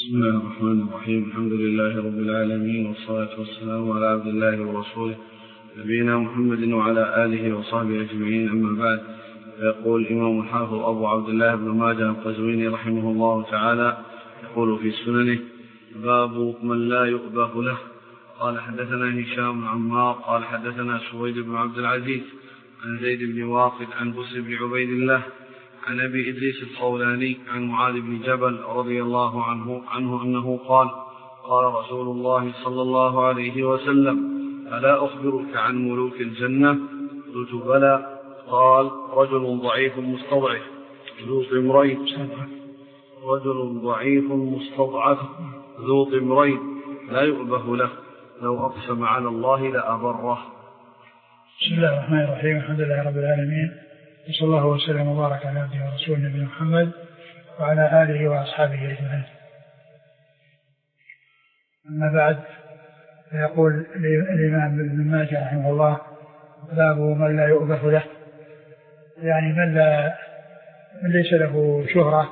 بسم الله الرحمن الرحيم. الحمد لله رب العالمين، والصلاة والسلام على عبد الله ورسوله نبينا محمد وعلى آله وصحبه أجمعين، أما بعد. فيقول الإمام الحافظ أبو عبد الله بن ماجه القزويني رحمه الله تعالى يقول في سننه: باب من لا يؤبه له. قال حدثنا هشام بن عمار قال حدثنا سويد بن عبد العزيز عن زيد بن واقد عن بسر بن عبيد الله عن أبي إدريس الخولاني عن معاذ بن جبل رضي الله عنه أنه قال: قال رسول الله صلى الله عليه وسلم: ألا أخبرك عن ملوك الجنة؟ قلت: بلى. قال: رجل ضعيف مستضعف ذو طمرين لا يؤبه له، لو أقسم على الله لأبره. بسم الله الرحمن الرحيم. الحمد لله رب العالمين، وصلى الله وسلم وبارك على عبده ورسوله نبينا محمد وعلى آله وأصحابه أجمعين. أما بعد، فيقول الإمام ابن ماجه رحمه الله: باب من لا يؤبه له، يعني من ليس له شهرة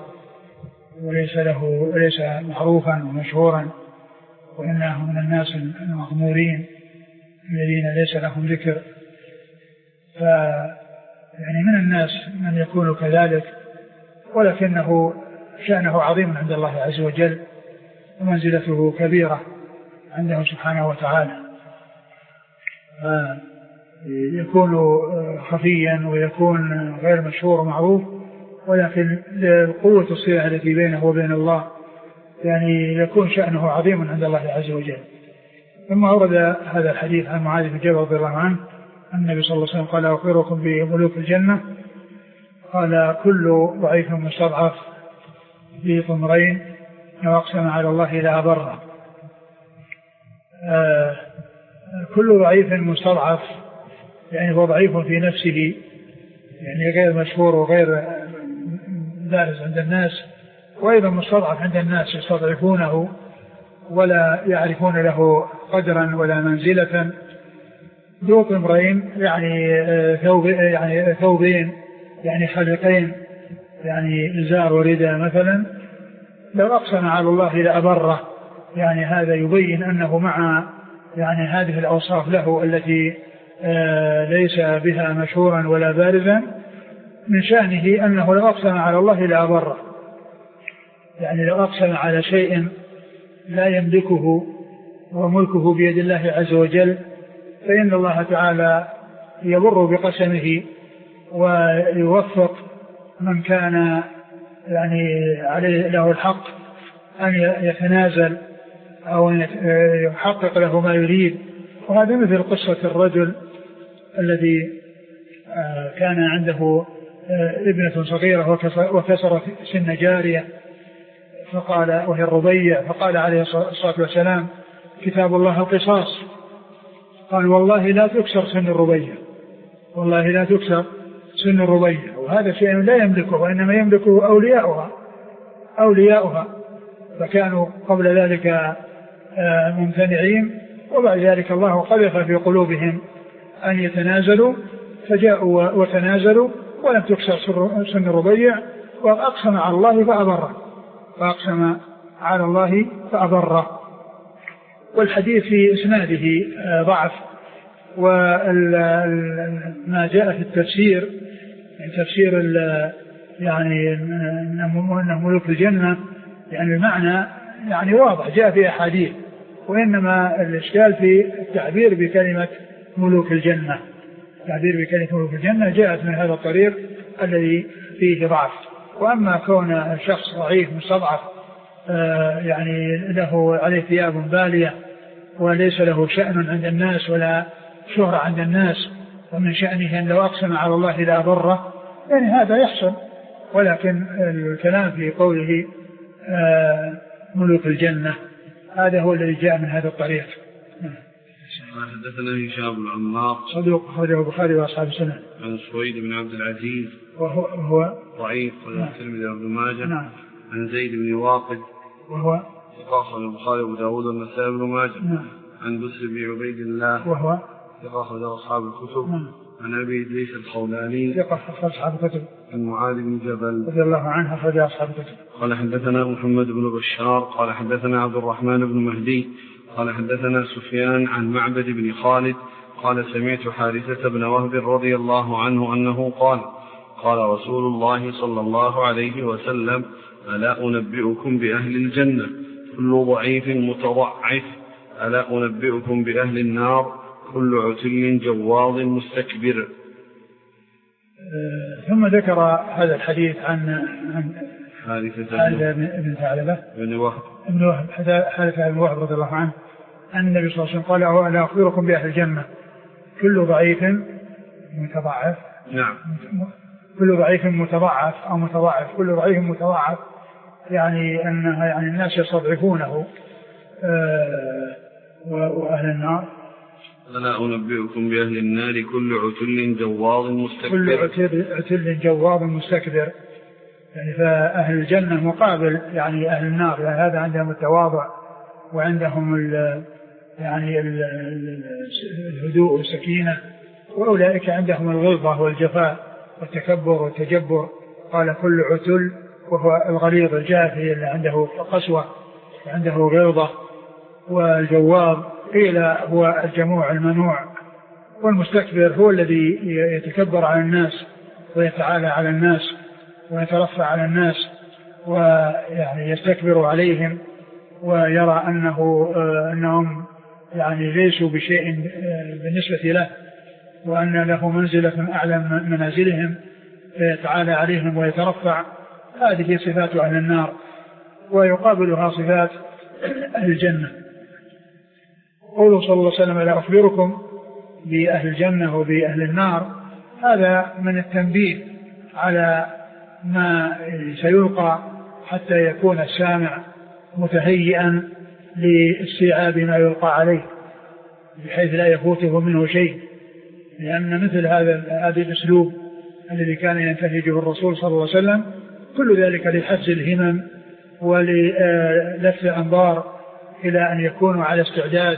وليس معروفا ومشهورا، وإنه من الناس المغمورين الذين ليس لهم ذكر. يعني من الناس من يكون كذلك، ولكنه شأنه عظيم عند الله عز وجل، ومنزلته كبيرة عنده سبحانه وتعالى. يكون خفيا ويكون غير مشهور ومعروف، ولكن لقوة الصلة التي بينه وبين الله يعني يكون شأنه عظيم عند الله عز وجل. ثم أورد هذا الحديث عن معاذ بن جبل رضي الله عنه أن النبي صلى الله عليه وسلم قال: أخبركم بملوك الجنة؟ قال: كل ضعيف مستضعف ذي طمرين لو أقسم على الله لأبره. كل ضعيف مستضعف يعني هو ضعيف في نفسه، يعني غير مشهور وغير بارز عند الناس، وأيضا مستضعف عند الناس يستضعفونه ولا يعرفون له قدرا ولا منزلة. ذو طمرين يعني ثوبين يعني خلقين، يعني إزار ورداء مثلا، لو أقسم على الله لأبره. يعني هذا يبين أنه مع يعني هذه الأوصاف له التي ليس بها مشهورا ولا بارزا، من شأنه أنه لو أقسم على الله لأبره. يعني لو أقسم على شيء لا يملكه وملكه بيد الله عز وجل، فإن الله تعالى يبر بقسمه ويوفق من كان يعني عليه له الحق أن يتنازل أو أن يحقق له ما يريد. وهذا مثل قصة الرجل الذي كان عنده ابنة صغيرة وكسرت سن جارية، فقال وهي الربيع، فقال عليه الصلاة والسلام: كتاب الله القصاص. قال: والله لا تكسر سن الربيع، والله لا تكسر سن الربيع. وهذا شيء لا يملكه، وإنما يملكه أولياؤها، فكانوا قبل ذلك ممتنعين، وبعد ذلك الله قذف في قلوبهم أن يتنازلوا، فجاءوا وتنازلوا ولم تكسر سن الربيع، وأقسم على الله فأبره. والحديث في إسناده ضعف، وما جاء في التفسير يعني تفسير يعني أنه ملوك الجنة، يعني المعنى يعني واضح جاء في أحاديث، وإنما الإشكال في التعبير بكلمة ملوك الجنة. التعبير بكلمة ملوك الجنة جاءت من هذا الطريق الذي فيه ضعف. وأما كون الشخص ضعيف مستضعف يعني له عليه ثياب بالية وليس له شأن عند الناس ولا شهرة عند الناس، ومن شأنه أن لو أقسم على الله لأبره، يعني هذا يحصل. ولكن الكلام في قوله ملوك الجنة هذا هو الذي جاء من هذا الطريق. حدثنا هشام بن عمار صدوق أخرجه البخاري وأصحاب السنن. عن سويد بن عبد العزيز وهو ضعيف والترمذي وابن ماجه. نعم. عن زيد بن واقد وهو ثقة البخاري وابو داود والنسائي وابن ماجه. نعم. عن بسر بن عبيد الله وهو ثقة أصحاب الكتب. نعم. عن أبي إدريس الخولاني ثقة أصحاب الكتب. عن معاذ بن جبل رضي الله عنه أخرج أصحاب الكتب. قال حدثنا محمد بن بشار قال حدثنا عبد الرحمن بن مهدي قال حدثنا سفيان عن معبد بن خالد قال سمعت حارثة بن وهب رضي الله عنه أنه قال قال رسول الله صلى الله عليه وسلم ألا أنبئكم بأهل الجنة كل ضعيف متضعف ألا أنبئكم بأهل النار كل عتل جواظ مستكبر. ثم ذكر هذا الحديث عن حارثة بن ثعلبة بن وهب حارثة بن وهب رضي الله عنه أن النبي صلى الله عليه وسلم قال ألا أخبركم بأهل الجنة كل ضعيف متضعف. نعم. كل ضعيف متضعف أو متضعف كل ضعيف متضعف يعني أنها يعني الناس يستضعفونه. وأهل النار ألا أنبئكم بأهل النار كل عتل جواظ مستكبر. كل عتل جواظ مستكبر يعني فأهل الجنة مقابل يعني أهل النار يعني هذا عندهم التواضع وعندهم يعني الهدوء والسكينة وأولئك عندهم الغلظة والجفاء والتكبر والتجبر. قال كل عتل وهو الغليظ الجافي اللي عنده قسوة وعنده غلظة. والجواظ قيل هو الجموع المنوع. والمستكبر هو الذي يتكبر على الناس ويتعالى على الناس ويترفع على الناس ويعني يستكبر عليهم ويرى أنهم يعني ليسوا بشيء بالنسبة له وأن له منزلة أعلى من منازلهم فيتعالى عليهم ويترفع. هذه صفات أهل النار ويقابلها صفات أهل الجنة. قوله صلى الله عليه وسلم لا أخبركم بأهل الجنة وبأهل النار هذا من التنبيه على ما سيلقى حتى يكون السامع متهيئا لاستيعاب ما يلقى عليه بحيث لا يفوته منه شيء. لأن مثل هذا الأسلوب الذي كان ينتهجه الرسول صلى الله عليه وسلم كل ذلك لحفز الهمم وللفت الأنظار إلى أن يكونوا على استعداد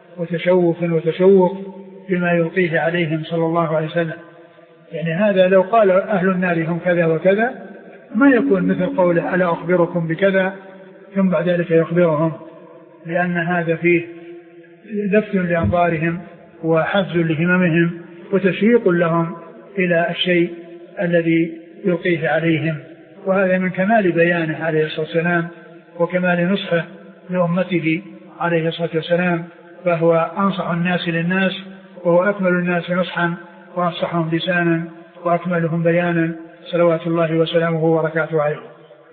وتشوق بما يلقيه عليهم صلى الله عليه وسلم. يعني هذا لو قال أهل النار هم كذا وكذا ما يكون مثل قوله ألا أخبركم بكذا ثم بعد ذلك يخبرهم لأن هذا فيه لفت لأنظارهم وحفز لهممهم وتشويق لهم إلى الشيء الذي يلقيه عليهم. وهذا من كمال بيانه عليه الصلاة والسلام وكمال نصحه لأمته عليه الصلاة والسلام. فهو أنصح الناس للناس وهو أكمل الناس نصحا وأنصحهم لسانا وأكملهم بيانا صلوات الله وسلامه وبركاته عليه.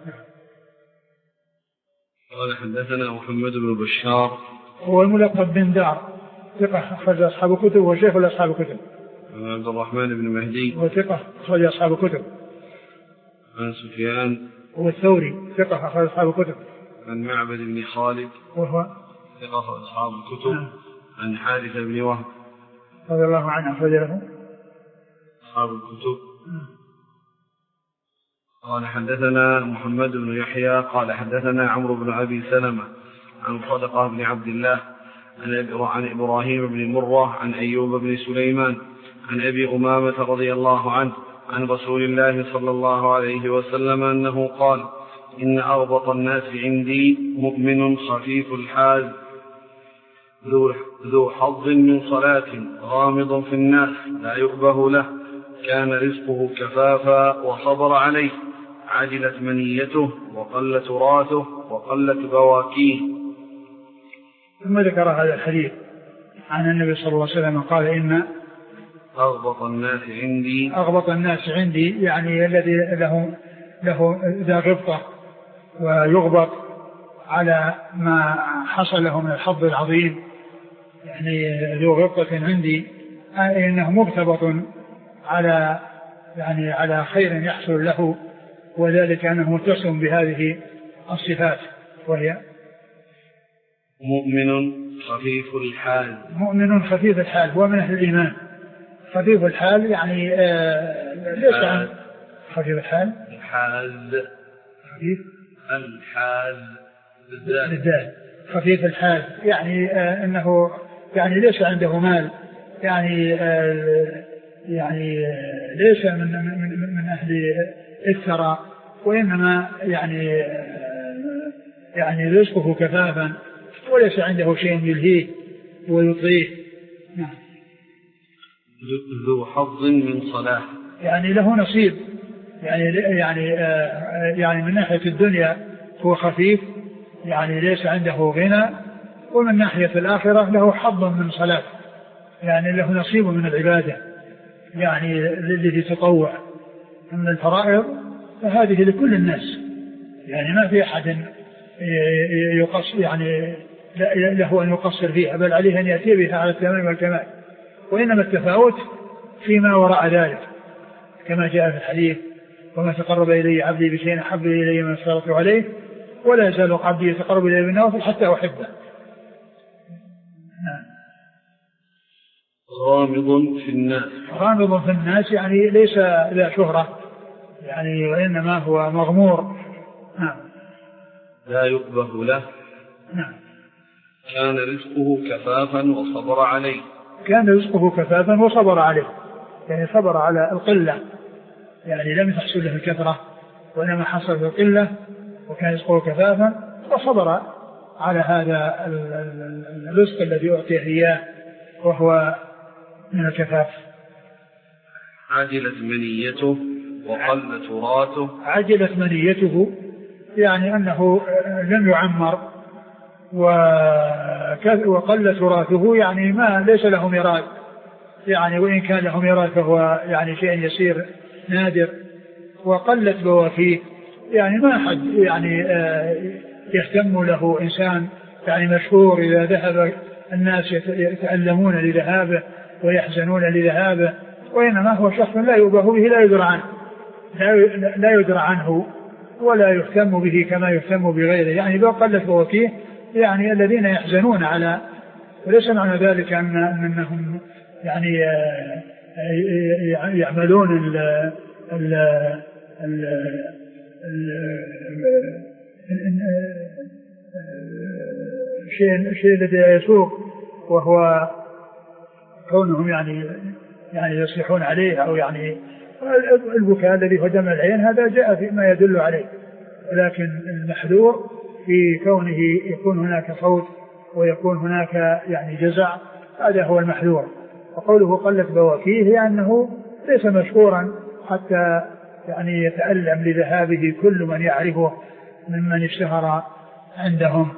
قال حدثنا محمد بن بشار هو الملقب بن دار ثقة أخرج أصحاب الكتب وشيخ أصحاب الكتب. عبد الرحمن بن مهدي وثقة أخرج أصحاب الكتب. عن سفيان والثوري ثقة أخرج أصحاب الكتب. عن معبد بن خالد وهو ثقة أصحاب الكتب. عن حارثة بن وهب رضي الله عنه أخرج له أصحاب الكتب. قال حدثنا محمد بن يحيى قال حدثنا عمرو بن أبي سلمة عن صدقة بن عبد الله عن إبراهيم بن مرة عن أيوب بن سليمان عن أبي أمامة رضي الله عنه عن رسول الله صلى الله عليه وسلم أنه قال إن أغبط الناس عندي مؤمن خفيف الحاز ذو حظ من صلاة غامض في الناس لا يؤبه له كان رزقه كفافا وصبر عليه عجلت منيته وقل تراثه وقلت بواكيه. ثم ذكر هذا الحديث عن النبي صلى الله عليه وسلم قال إن أغبط الناس عندي يعني الذي له ذا غبطة ويغبط على ما حصل له من الحظ العظيم يعني ذو غبطة عندي إنه مغتبط على خير يحصل له وذلك أنه متصم بهذه الصفات وهي مؤمن خفيف الحال هو من أهل الإيمان. خفيف الحال يعني ليس عن خفيف الحال بالذات خفيف الحال يعني أنه يعني ليس عنده مال يعني ليس من أهل الثراء وإنما يعني رزقه كفافا وليس عنده شيء يلهيه ويطغيه. نعم. ذو حظ من صلاح، يعني له نصيب، يعني من ناحية الدنيا هو خفيف، يعني ليس عنده غنى، ومن ناحية الآخرة له حظ من صلاة، يعني له نصيب من العبادة، يعني الذي تطوع. أما الفرائض فهذه لكل الناس، يعني ما في أحد يقصر، يعني له أن يقصر فيها، بل عليه أن يأتي بها على التمام والكمال. وإنما التفاوت فيما وراء ذلك، كما جاء في الحديث: وما تقرب إلي عبدي بشيء أحب إلي ما افترضت عليه، ولا يزال عبدي يتقرب إلي بالنوافل حتى أحبه. غامض في الناس، غامض في الناس يعني ليس ذا شهرة، يعني وإنما هو مغمور. نعم. لا يقبه له. نعم. كان رزقه كفافا وصبر عليه. كان رزقه كفافا وصبر عليه، يعني صبر على القلة، يعني لم تحصل له الكثرة وإنما حصل له القلة، وكان رزقه كفافا وصبر على هذا الرزق الذي أعطيه إياه وهو من الكفاف. عجلت منيته وقل تراثه. عجلت منيته يعني أنه لم يعمر وقل تراثه، يعني ما ليس له ميراث، يعني وإن كان له ميراث فهو يعني شيء يسير نادر. وقلت بوافيه، يعني ما حد يعني يهتم له إنسان يعني مشهور إذا ذهب الناس يتألمون لذهابه ويحزنون لذهابه، وإنما هو شخص لا يباه به، لا يدرى عنه، لا يدرى عنه ولا يهتم به كما يهتم بغيره. يعني لو قلت بوافيه يعني الذين يحزنون على، وليس معنى ذلك أنهم يعني يعملون الشيء الذي يسوق، وهو كونهم يعني يصيحون عليه، أو يعني البكاء الذي هو دمع العين، هذا جاء فيما يدل عليه. لكن المحذور في كونه يكون هناك صوت ويكون هناك يعني جزع، هذا هو المحذور. وقوله قلت بواكيه لأنه ليس مشهورا حتى يعني يتألم لذهابه كل من يعرفه ممن اشتهر عندهم.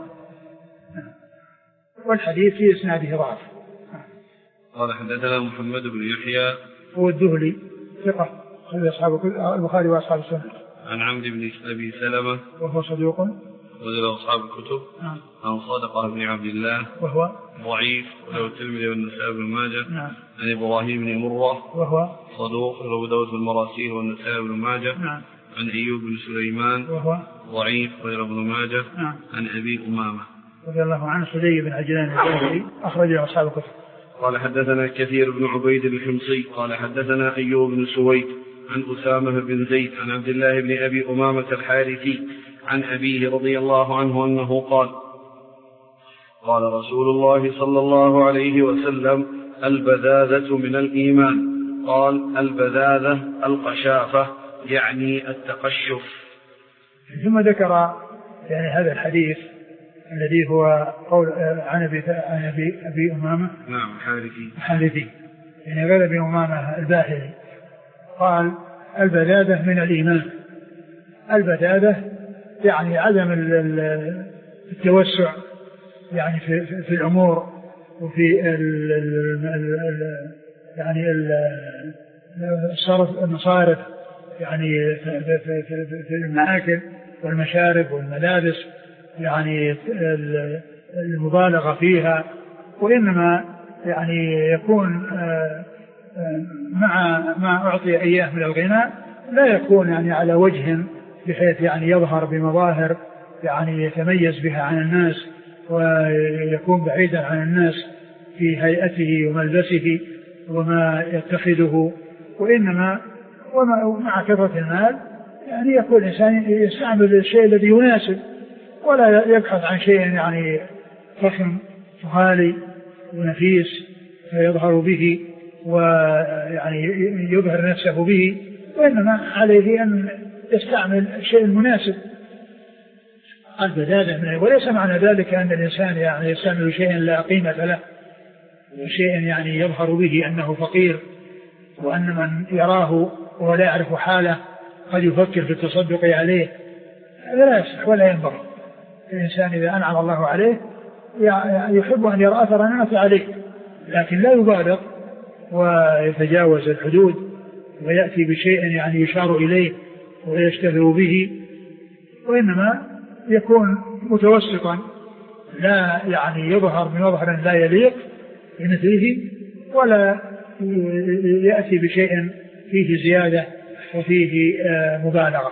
والحديث في إسناده ضعف. قال حدثنا محمد بن يحيى هو الدهلي ثقة، أصحاب البخاري وأصحاب السنة. عن عمرو بن أبي سلمة وهو صدوق وله أصحاب الكتب. عن صادق بن عبد الله وهو ضعيف وله الترمذي والنسائي بن ماجه. عن إبراهيم بن مرة وهو صدوق وله داود بن المراسيل والنسائي بن ماجه. عن أيوب بن سليمان وهو ضعيف وله ابن ماجه. عن أبي أمامة رضي الله عنه سدي بن عجلان الجوهري أخرج له أصحاب الكتب. قال حدثنا كثير بن عبيد الحمصي قال حدثنا أيوب بن سويد عن أسامة بن زيد عن عبد الله بن أبي أمامة الحارثي عن أبيه رضي الله عنه أنه قال: قال رسول الله صلى الله عليه وسلم: البذاذة من الإيمان. قال: البذاذة القشافة، يعني التقشف. ثم ذكر يعني هذا الحديث الذي هو قول عن أبي أمامة. نعم، حارثي يعني غير أبي أمامة الباهلي. قال: البذاذة من الإيمان. البذاذة يعني عدم التوسع يعني في الأمور وفي يعني المصارف، يعني في المآكل والمشارب والملابس، يعني المبالغة فيها. وإنما يعني يكون مع ما أعطي إياه من الغنى لا يكون يعني على وجه بحيث يعني يظهر بمظاهر يعني يتميز بها عن الناس ويكون بعيدا عن الناس في هيئته وملبسه وما يتخذه. وإنما ومع كثرة المال يعني يكون الإنسان يستعمل الشيء الذي يناسب، ولا يبحث عن شيء يعني فخم غالي ونفيس فيظهر به ويعني يظهر نفسه به. وإنما عليه أن يستعمل الشيء المناسب البدالة، وليس معنى ذلك أن الإنسان يعني يستعمل شيئا لا قيمة له وشيء يعني يظهر به أنه فقير، وأن من يراه ولا يعرف حاله قد يفكر في التصدق عليه. هذا لا يصح ولا ينبغي. الإنسان إذا أنعم الله عليه يحب أن يرى أثر نعمته عليه، لكن لا يبالغ ويتجاوز الحدود ويأتي بشيء يعني يشار إليه ويشتهر به، وإنما يكون متوسطا، لا يعني يظهر بمظهر لا يليق بمثله، ولا يأتي بشيء فيه زيادة وفيه مبالغة.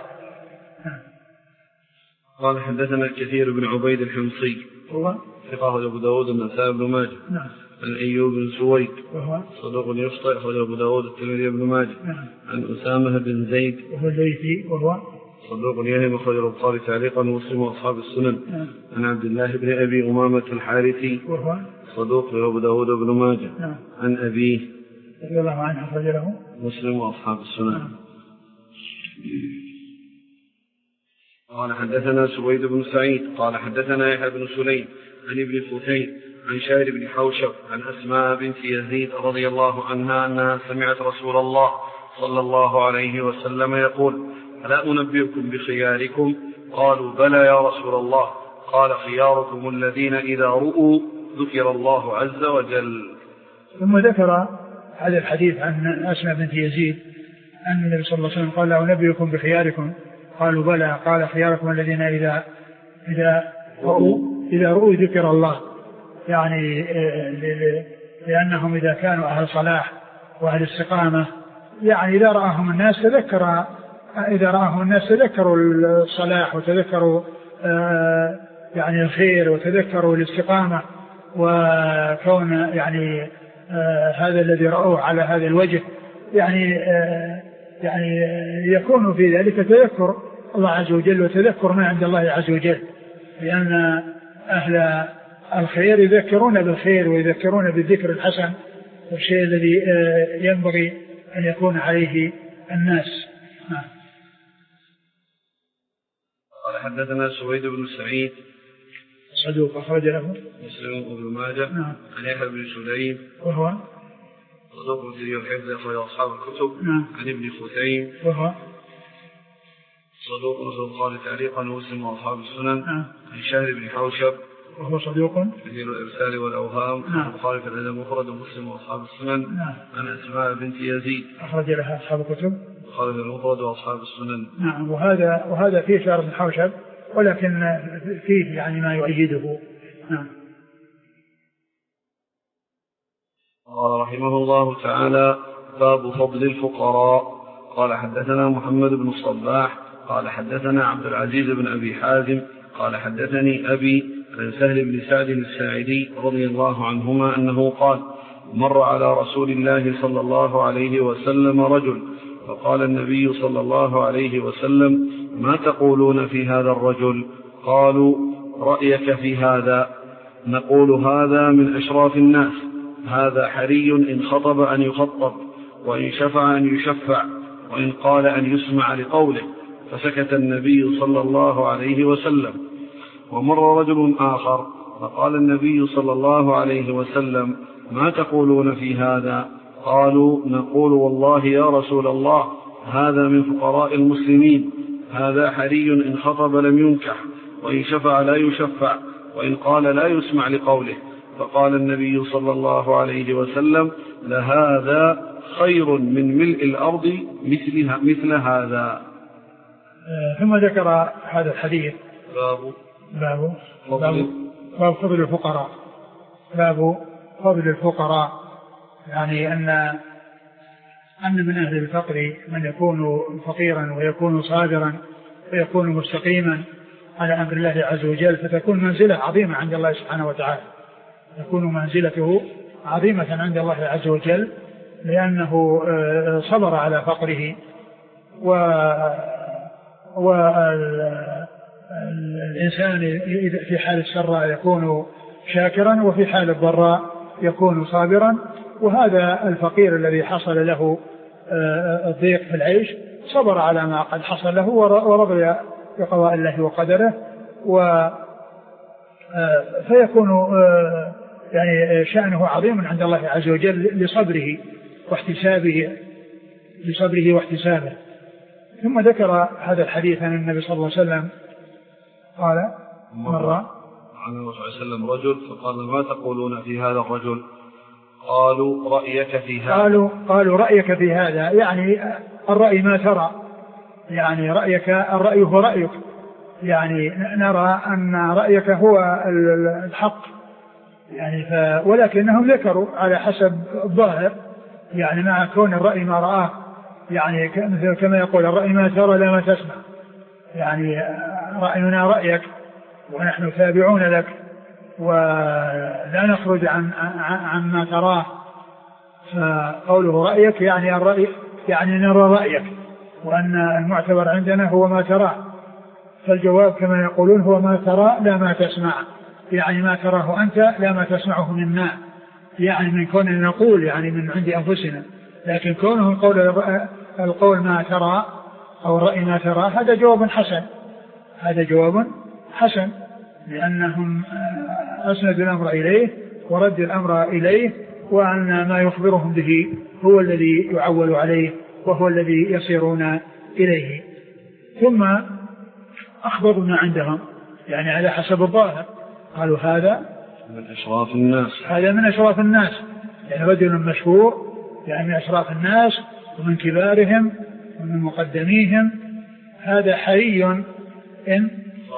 قال حدثنا الكثير بن عبيد الحمصي ثقة أبو داود النسائي بن ماجه. عن أيوب بن سويد صدوق يخطئ أخرجه أبو داود الترمذي بن ماجه. عن أسامة بن زيد وهو الليثي وهو صدوق يهم أخرجه البخاري تعليقا ومسلم وأصحاب السنن. عن عبد الله بن أبي أمامة الحارثي وهو صدوق أبو داود بن ماجه. عن أبيه رضي الله عنه أخرجه مسلم وأصحاب السنن. قال حدثنا سويد بن سعيد قال حدثنا يحيى بن سليم عن ابن فتيل عن شاعر بن حوشب عن أسماء بنت يزيد رضي الله عنها أنها سمعت رسول الله صلى الله عليه وسلم يقول: ألا أنبئكم بخياركم؟ قالوا: بلى يا رسول الله. قال: خياركم الذين إذا رؤوا ذكر الله عز وجل. ثم ذكر هذا الحديث عن أسماء بنت يزيد أن النبي صلى الله عليه وسلم قال: ألا أنبئكم بخياركم؟ قالوا: بلى. قال: خياركم الذين إذا رؤوا ذكر الله، يعني لأنهم إذا كانوا أهل صلاح وأهل استقامة، يعني إذا رآهم الناس تذكروا الصلاح وتذكروا يعني الخير وتذكروا الاستقامة، وكون يعني هذا الذي رأوه على هذا الوجه يعني يكون في ذلك تذكر الله عز وجل وتذكر ما عند الله عز وجل، لأن أهل الخير يذكرون بالخير ويذكرون بالذكر الحسن والشيء الذي ينبغي أن يكون عليه الناس. قال حدثنا سويد بن سعيد صدوق أخرج له مسلم وابن ماجه. عن يحيى بن سليم وهو صدوق في الحفظ أخرج أصحاب الكتب. عن ابن فتيل وهو صدوق في البخاري تعليقا ومسلم وأصحاب السنن. عن شاعر بن حوشب وهو صدوق كثير الإرسال والأوهام. البخاري في الأدب المفرد ومسلم وأصحاب السنن. عن أسماء بنت يزيد أخرج لها أصحاب الكتب البخاري في المفرد وأصحاب السنن. نعم. وهذا فيه شعر بن حوشب، ولكن فيه يعني ما يؤيده. نعم. قال رحمه الله تعالى: باب فضل الفقراء. قال حدثنا محمد بن الصباح قال حدثنا عبد العزيز بن أبي حازم قال حدثني أبي عن سهل بن سعد الساعدي رضي الله عنهما أنه قال: مر على رسول الله صلى الله عليه وسلم رجل، فقال النبي صلى الله عليه وسلم: ما تقولون في هذا الرجل؟ قالوا: رأيك في هذا؟ نقول: هذا من أشراف الناس، هذا حري إن خطب أن يخطب، وإن شفع أن يشفع، وإن قال أن يسمع لقوله. فسكت النبي صلى الله عليه وسلم. ومر رجل آخر فقال النبي صلى الله عليه وسلم: ما تقولون في هذا؟ قالوا: نقول: والله يا رسول الله، هذا من فقراء المسلمين، هذا حري إن خطب لم ينكح، وإن شفع لا يشفع، وإن قال لا يسمع لقوله. فقال النبي صلى الله عليه وسلم: لهذا خير من ملء الأرض مثل هذا. ثم ذكر هذا الحديث باب فضل الفقراء. باب فضل الفقراء، يعني أن من أهل الفقر من يكون فقيرا ويكون صابرا ويكون مستقيما على أمر الله عز وجل، فتكون منزلة عظيمة عند الله سبحانه وتعالى، تكون منزلته عظيمة عند الله عز وجل، لأنه صبر على فقره، والإنسان في حال السراء يكون شاكرا، وفي حال الضراء يكون صابرا. وهذا الفقير الذي حصل له الضيق في العيش صبر على ما قد حصل له ورضي بقضاء الله وقدره، فيكون يعني شأنه عظيم عند الله عز وجل لصبره واحتسابه. ثم ذكر هذا الحديث عن النبي صلى الله عليه وسلم قال مر عن النبي صلى الله عليه وسلم رجل فقال ما تقولون في هذا الرجل؟ قالوا رأيك في هذا. قالوا رأيك في هذا، يعني الرأي ما ترى، يعني الرأي هو رأيك، يعني نرى أن رأيك هو الحق، يعني ولكنهم ذكروا على حسب الظاهر، يعني مع كون الرأي ما رآه، يعني كما يقول الرأي ما ترى لا ما تسمع، يعني رأينا رأيك ونحن تابعون لك ولا نخرج عن ما تراه، فقوله رأيك يعني الرأي يعني نرى رأيك، وأن المعتبر عندنا هو ما تراه، فالجواب كما يقولون هو ما ترى لا ما تسمع، يعني ما تراه أنت لا ما تسمعه منا، يعني من كوننا نقول يعني من عند أنفسنا، لكن كونه القول ما ترى أو الرأي ما ترى هذا جواب حسن، لأنهم أسندوا الأمر إليه وردوا الأمر إليه، وأن ما يخبرهم به هو الذي يعول عليه وهو الذي يصيرون إليه. ثم أخبروا ما عندهم يعني على حسب الظاهر، قالوا هذا من أشراف الناس، هذا من أشراف الناس، يعني رجل مشهور، يعني من أشراف الناس ومن كبارهم ومن مقدميهم، هذا حري إن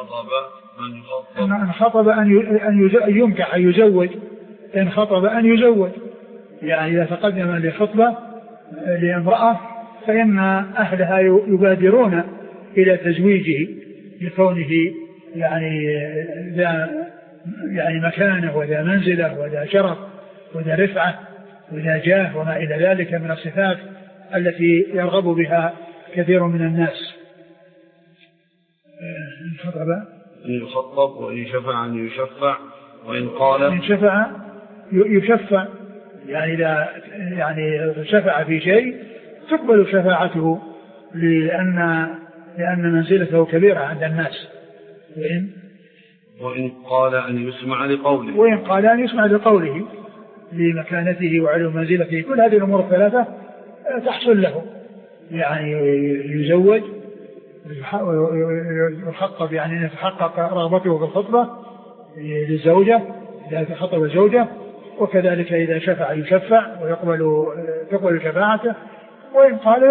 خطب أن ينكح أن يزوج، إن خطب أن يزوج، يعني إذا تقدم لخطبة لامرأة فإن أهلها يبادرون إلى تزويجه لكونه يعني مكانه وذا منزله وذا شرف وذا رفعة وذا جاه وما إلى ذلك من الصفات التي يرغب بها كثير من الناس. إن خطب أن يخطب، وإن شفع أن يشفع، وإن قال إن شفع يشفع، يعني إذا يعني شفع في شيء تقبل شفاعته لأن منزلته كبيرة عند الناس. وإن قال أن يسمع لقوله، وإن قال أن يسمع لقوله لمكانته وعلو منزلته، كل هذه الأمور الثلاثة تحصل له، يعني يزوج ويخطب، يعني يتحقق رغبته بالخطبة للزوجة إذا خطب زوجة، وكذلك إذا شفع يشفع ويقبل شفاعته، وإن قال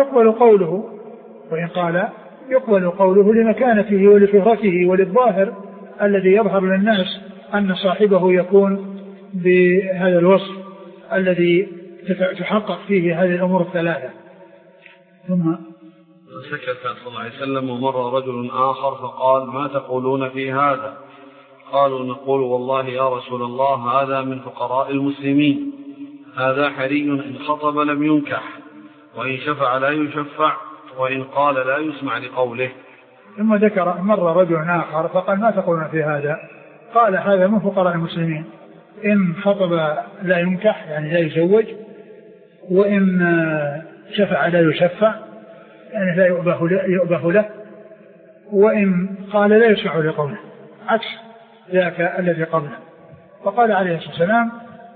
يقبل قوله لمكانته ولشهرته وللظاهر الذي يظهر للناس أن صاحبه يكون بهذا الوصف الذي تحقق فيه هذه الأمور الثلاثة. ثم سكت صلى الله عليه وسلم ومر رجل آخر فقال ما تقولون في هذا؟ قالوا نقول والله يا رسول الله هذا من فقراء المسلمين، هذا حري إن خطب لم ينكح، وإن شفع لا يشفع، وإن قال لا يسمع لقوله. ثم ذكر مر رجل آخر فقال ما تقولون في هذا؟ قال هذا من فقراء المسلمين، إن خطب لا ينكح يعني لا يزوج، وإن شفع لا يشفع يعني لا يؤبه له، وإن قال لا يسمع لقوله، عكس ذاك الذي قبله. فقال عليه الصلاة والسلام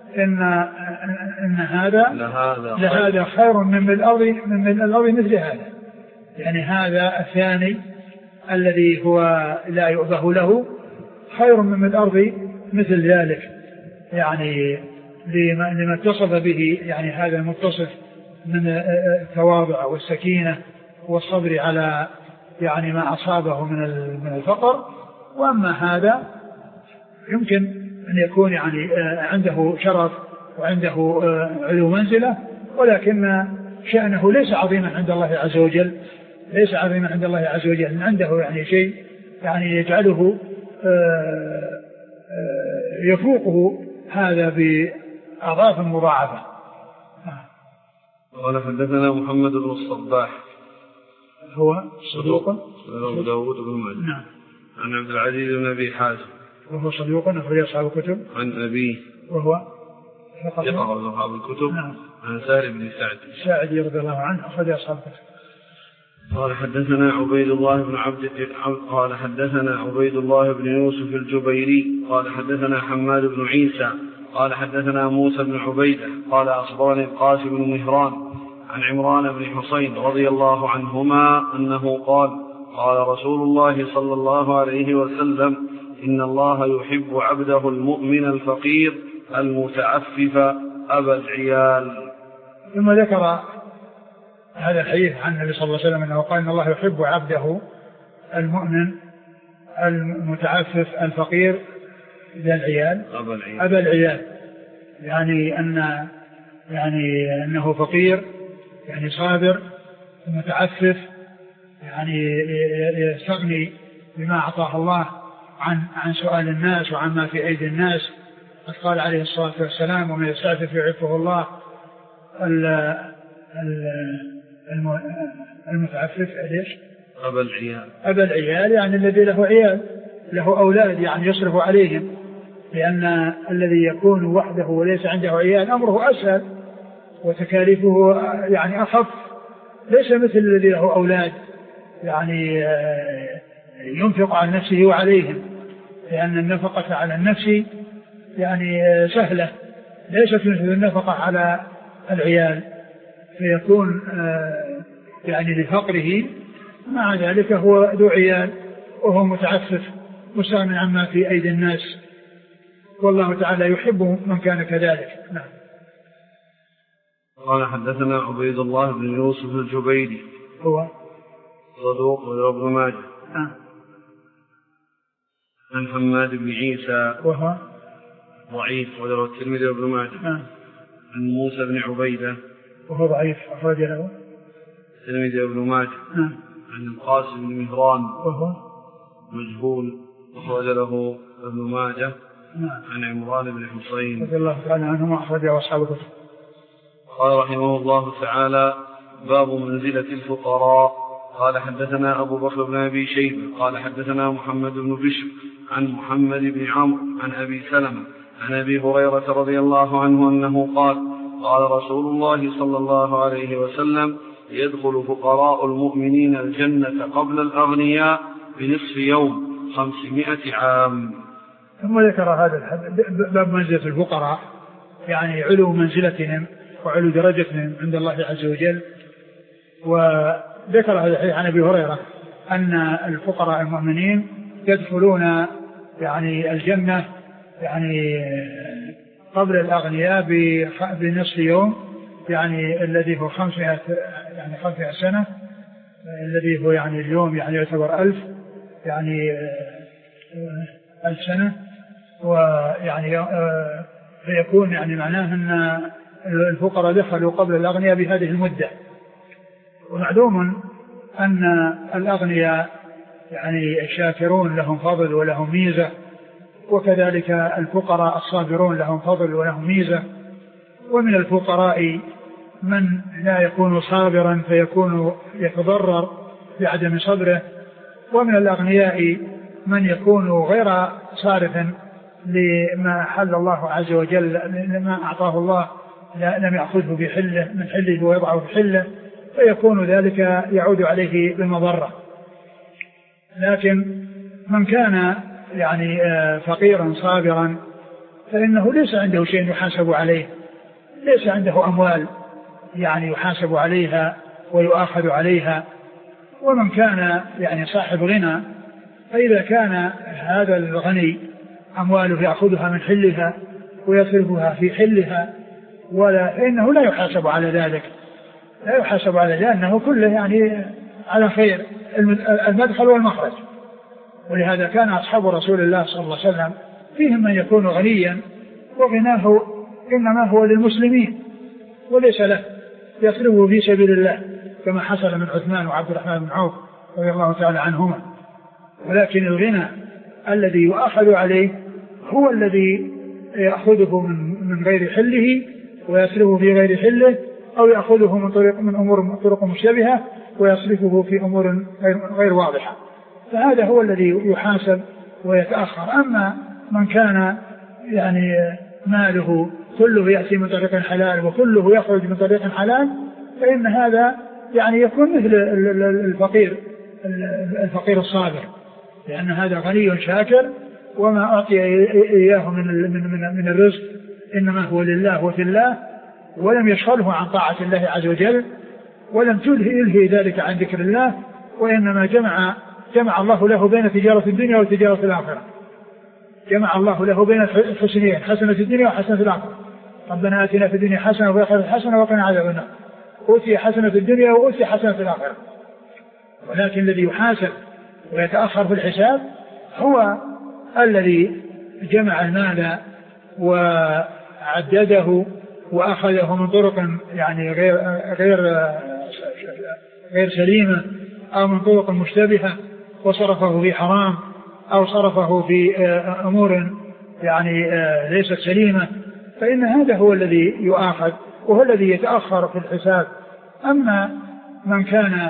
إن هذا خير من الأرض مثل هذا، يعني هذا الثاني الذي هو لا يؤبه له خير من الأرض مثل ذلك، يعني لما اتصف به، يعني هذا متصف من التواضع والسكينة والصبر على يعني ما أصابه من الفقر، وأما هذا يمكن أن يكون يعني عنده شرف وعنده علو منزلة، ولكن شأنه ليس عظيما عند الله عز وجل، عنده يعني شيء يعني يجعله يفوقه هذا بأضعاف مضاعفة. قال حدثنا محمد بن الصباح هو صدوق أبو داود بن ماجه. نعم. عن عبد العزيز بن أبي حازم وهو صدوق أخرج أصحاب الكتب. عن أبيه وهو يقرأ أصحاب الكتب. نعم. عن سهل بن سعد رضي الله عنه أخرج أصحاب الكتب. قال حدثنا عبيد الله بن يوسف الجبيري قال حدثنا حماد بن عيسى قال حدثنا موسى بن عبيدة قال أخبرني القاسم بن مهران عن عمران بن حصين رضي الله عنهما أنه قال قال رسول الله صلى الله عليه وسلم إن الله يحب عبده المؤمن الفقير المتعفف أبا العيال. ثم ذكر هذا الحديث عن النبي صلى الله عليه وسلم أنه قال إن الله يحب عبده المؤمن المتعفف الفقير ذا العيال أبا العيال، يعني أنه فقير يعني صابر متعفف، يعني يستغني بما أعطاه الله عن سؤال الناس وعن ما في أيدي الناس. قد قال عليه الصلاة والسلام ومن يستعفف يعفه الله. المتعفف ليش؟ أبا العيال يعني الذي له عيال، له أولاد يعني يصرف عليهم، لأن الذي يكون وحده وليس عنده عيال أمره أسهل وتكاليفه يعني أخف، ليس مثل الذي له أولاد يعني ينفق على نفسه وعليهم، لأن النفقة على النفس يعني سهلة ليست مثل النفقة على العيال، فيكون يعني لفقره مع ذلك هو ذو عيال وهو متعفف مستغنٍ عما في أيدي الناس، والله تعالى يحب من كان كذلك. نعم. قال حدثنا عبيد الله بن يوسف الجبيري هو صدوق وابن ماجه عن حماد بن عيسى وهو ضعيف وله الترمذي وابن ماجه عن موسى بن عبيدة وهو ضعيف أخرج له الترمذي وابن ماجه عن القاسم بن مهران وهو مجهول أخرج له ابن ماجه عن عمران بن حصين رضي الله تعالى عنهما أخرجه أصحاب الكتب. قال رحمه الله تعالى باب منزلة الفقراء. قال حدثنا أبو بكر بن أبي شيبة قال حدثنا محمد بن بشر عن محمد بن عمرو عن أبي سلمة عن أبي هريرة رضي الله عنه أنه قال قال رسول الله صلى الله عليه وسلم يدخل فقراء المؤمنين الجنة قبل الأغنياء بنصف يوم 500 عام. ثم ذكر هذا باب منزلة الفقراء، يعني علو منزلتهم وعلو درجتهم عند الله عز وجل. وذكر هذا الحديث عن أبي هريرة أن الفقراء المؤمنين يدخلون يعني الجنة يعني قبل الأغنياء بنصف يوم، يعني الذي هو 500 سنة، الذي هو يعني اليوم يعني يعتبر 1000 يعني 1000 سنة، ويعني فيكون يعني معناه أن الفقراء دخلوا قبل الأغنياء بهذه المدة. ومعلوم أن الأغنياء يعني الشاكرون لهم فضل ولهم ميزة، وكذلك الفقراء الصابرون لهم فضل ولهم ميزة. ومن الفقراء من لا يكون صابرا فيكون يتضرر بعدم صبره، ومن الأغنياء من يكون غير صارف لما حل الله عز وجل، لما أعطاه الله لم يأخذه بحله من حله ويضعه بحله، فيكون ذلك يعود عليه بالمضرة. لكن من كان يعني فقيرا صابرا فإنه ليس عنده شيء يحاسب عليه، ليس عنده أموال يعني يحاسب عليها ويؤاخذ عليها. ومن كان يعني صاحب غنى، فإذا كان هذا الغني أمواله يأخذها من حلها ويصرفها في حلها فإنه لا يحاسب على ذلك، لا يحاسب على ذلك، لأنه كله يعني على خير المدخل والمخرج. ولهذا كان أصحاب رسول الله صلى الله عليه وسلم فيهم من يكون غنيا وغناه إنما هو للمسلمين وليس له، يصرفه في سبيل الله كما حصل من عثمان وعبد الرحمن بن عوف رضي الله تعالى عنهما. ولكن الغنى الذي يؤخذ عليه هو الذي يأخذه من غير حله ويصرفه في غير حله، أو يأخذه من أمور طرق مشابهة ويصرفه في أمور غير واضحة، فهذا هو الذي يحاسب ويتأخر. أما من كان يعني ماله كله يأتي من طريق حلال وكله يخرج من طريق حلال، فإن هذا يعني يكون مثل الفقير الصابر، لأن هذا غني شاكر، وما أعطي إياه من الرزق إنما هو لله وفي الله، ولم يشغله عن طاعة الله عز وجل، ولم تلهي ذلك عن ذكر الله، وإنما جمع الله له بين تجارة الدنيا وتجارة الآخرة، جمع الله له بين الحسنين، حسنة الدنيا وحسنة الآخرة. ربنا آتنا في الدنيا حسنة وفي الآخرة حسنة وقنا عذاب النار. أوتي حسنة في الدنيا وأوتي حسنة في الآخرة. ولكن الذي يحاسب ويتأخر في الحساب هو الذي جمع المال وعدده وأخذه من طرق يعني غير سليمة، أو من طرق مشتبهة، وصرفه في حرام، أو صرفه في أمور يعني ليست سليمة، فإن هذا هو الذي يؤاخذ، وهو الذي يتأخر في الحساب. أما من كان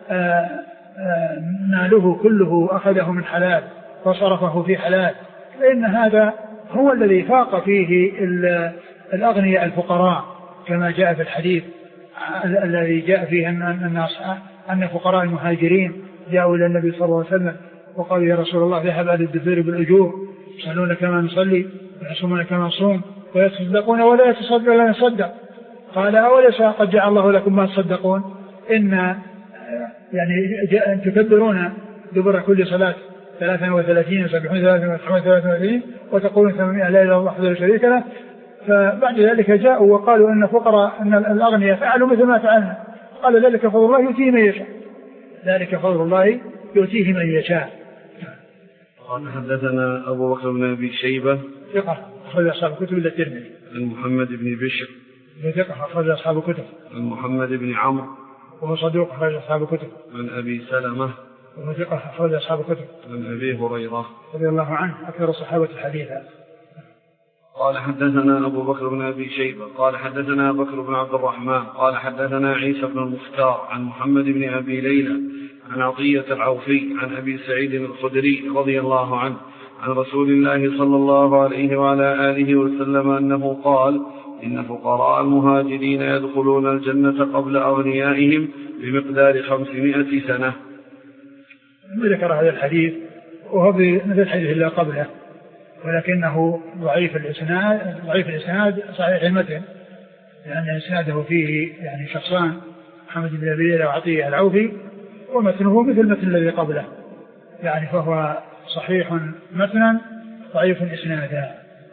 ماله كله أخذه من حلال وصرفه في حلال، فإن هذا هو الذي فاق فيه الأغنياء الفقراء، كما جاء في الحديث الذي جاء فيه أن فقراء المهاجرين جاءوا إلى النبي صلى الله عليه وسلم وقالوا: يا رسول الله، ذهب أهل الدثور بالأجور، يصلون كما نصلي ويصومون كما نصوم ويتصدقون ولا يصدق. قال: أوليس قد جعل الله لكم ما تصدقون؟ إن يعني تكبرون دبر كل صلاة 33 وسبحون 33 وتقولون 800 لا إله إلا الله وحده لا شريك له. فبعد ذلك جاءوا وقالوا أن الأغنياء فعلوا مثل ما فعلنا. قال: ذلك فضل الله يؤتيه من يشاء، ذلك فضل الله يؤتيه من يشاء. قال: حدثنا أبو بكر بن أبي شيبة ثقة أخرج أصحاب الكتب إلا الترمذي. عن محمد بن بشر ثقة أخرج أصحاب الكتب. عن محمد بن عمرو وهو صدوق أخرج أصحاب الكتب. عن أبي سلمة وهو ثقة أخرج أصحاب الكتب. عن أبي هريرة رضي الله عنه أكثر الصحابة حديثا. قال: حدثنا أبو بكر بن أبي شيبة قال: حدثنا بكر بن عبد الرحمن قال: حدثنا عيسى بن المختار عن محمد بن أبي ليلى عن عطية العوفي عن أبي سعيد الخدري رضي الله عنه عن رسول الله صلى الله عليه وعلى آله وسلم أنه قال: إن فقراء المهاجرين يدخلون الجنة قبل أغنيائهم بمقدار 500 سنة. ذكر هذا الحديث وهو مثل الحديث اللي قبله، ولكنه ضعيف الإسناد صحيح المتن، لأن إسناده فيه يعني شخصان، محمد بن أبي ليلى وعطية العوفي، ومتنه مثل متن الذي قبله، يعني فهو صحيح متنا ضعيف إسنادا.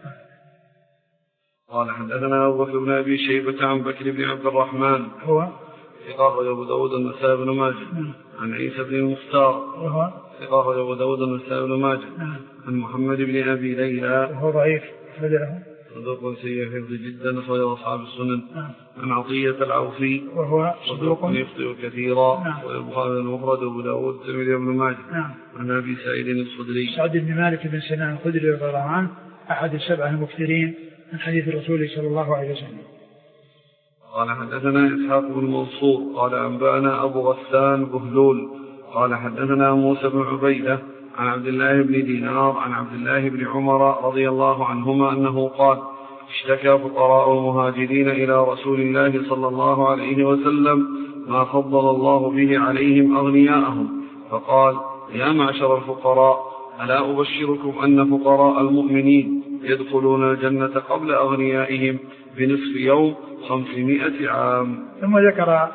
قال: حدثنا أبو بكر بن أبي شيبة عن بكر بن عبد الرحمن هو ثقة أبو داود النسائي بن ماجه عن عيسى بن المختار وهو ثقة أبو داود النسائي بن ماجه عن محمد بن أبي ليلى وهو ضعيف صدوق سيء حفظ جدا أخرج أصحاب السنن عن عطية العوفي وهو صدوق يخطئ كثيرا والبخاري المفرد وأبو داود الترمذي بن ماجه عن أبي سعيد الخدري سعد بن مالك بن سنان الخدري رضي الله عنه أحد السبعة المكثرين من حديث الرسول صلى الله عليه وسلم. قال: حدثنا إسحاق بن منصور قال: أنبأنا أبو غسان بهلول قال: حدثنا موسى بن عبيدة عن عبد الله بن دينار عن عبد الله بن عمر رضي الله عنهما أنه قال: اشتكى فقراء المهاجرين إلى رسول الله صلى الله عليه وسلم ما فضل الله به عليهم أغنياءهم، فقال: يا معشر الفقراء، ألا أبشركم أن فقراء المؤمنين يدخلون الجنة قبل أغنيائهم بنصف يوم 500 عام. ثم ذكر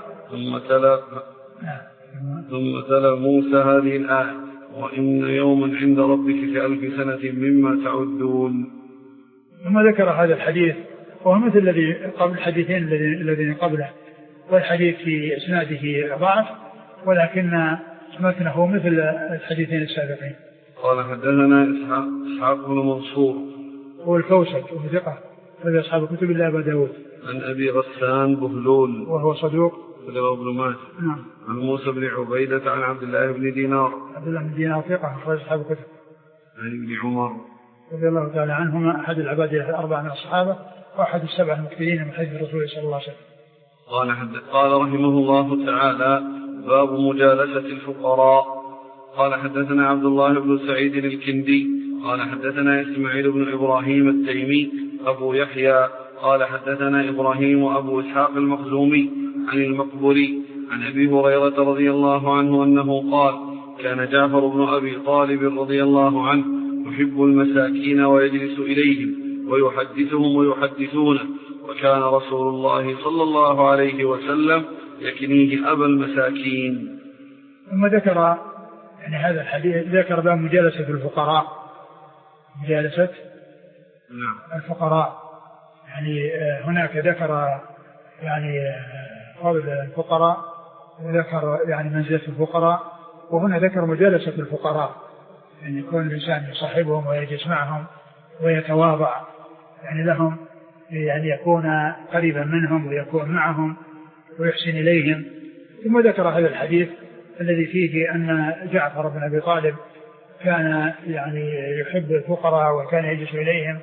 ثم تلا موسى هذه الآية: وإن يوما عند ربك كألف سنة مما تعدون. ثم ذكر هذا الحديث وهو مثل الذي قبل الحديثين الذين قبله، والحديث في إسناده ضعف، ولكن متنه مثل الحديثين السابقين. قال: حدثنا إسحاق بن منصور هو الكوسج وهو ثقة هذا أصحاب الكتب إلا أبا داود عن أبي غسان بهلول وهو صدوق رواه ابن ماجه عن موسى بن عبيدة عن عبد الله بن دينار ثقة أخرج أصحاب الكتب عن ابن عمر رضي الله تعالى عنهما أحد العباد الأربعة من الصحابة وأحد السبعة المكثرين من حديث الرسول صلى الله عليه وسلم. قال رحمه الله تعالى: باب مجالسة الفقراء. قال: حدثنا عبد الله بن سعيد الكندي قال: حدثنا إسماعيل بن إبراهيم التيمي أبو يحيى قال: حدثنا إبراهيم أبو إسحاق المخزومي عن المقبري عن أبي هريرة رضي الله عنه أنه قال كان جعفر بن أبي طالب رضي الله عنه يحب المساكين ويجلس إليهم ويحدثهم ويحدثونه، وكان رسول الله صلى الله عليه وسلم يكنيه أبا المساكين. ثم ذكر يعني هذا الحديث، ذكر باب مجالسة الفقراء، مجالسة الفقراء. يعني هناك ذكر يعني قول الفقراء، وذكر يعني منزلة الفقراء، وهنا ذكر مجالسة الفقراء، يعني يكون الإنسان يصاحبهم ويجلس معهم ويتواضع يعني لهم، يعني يكون قريبا منهم ويكون معهم ويحسن إليهم. ثم ذكر هذا الحديث الذي فيه أن جعفر بن أبي طالب كان يعني يحب الفقراء وكان يجلس إليهم،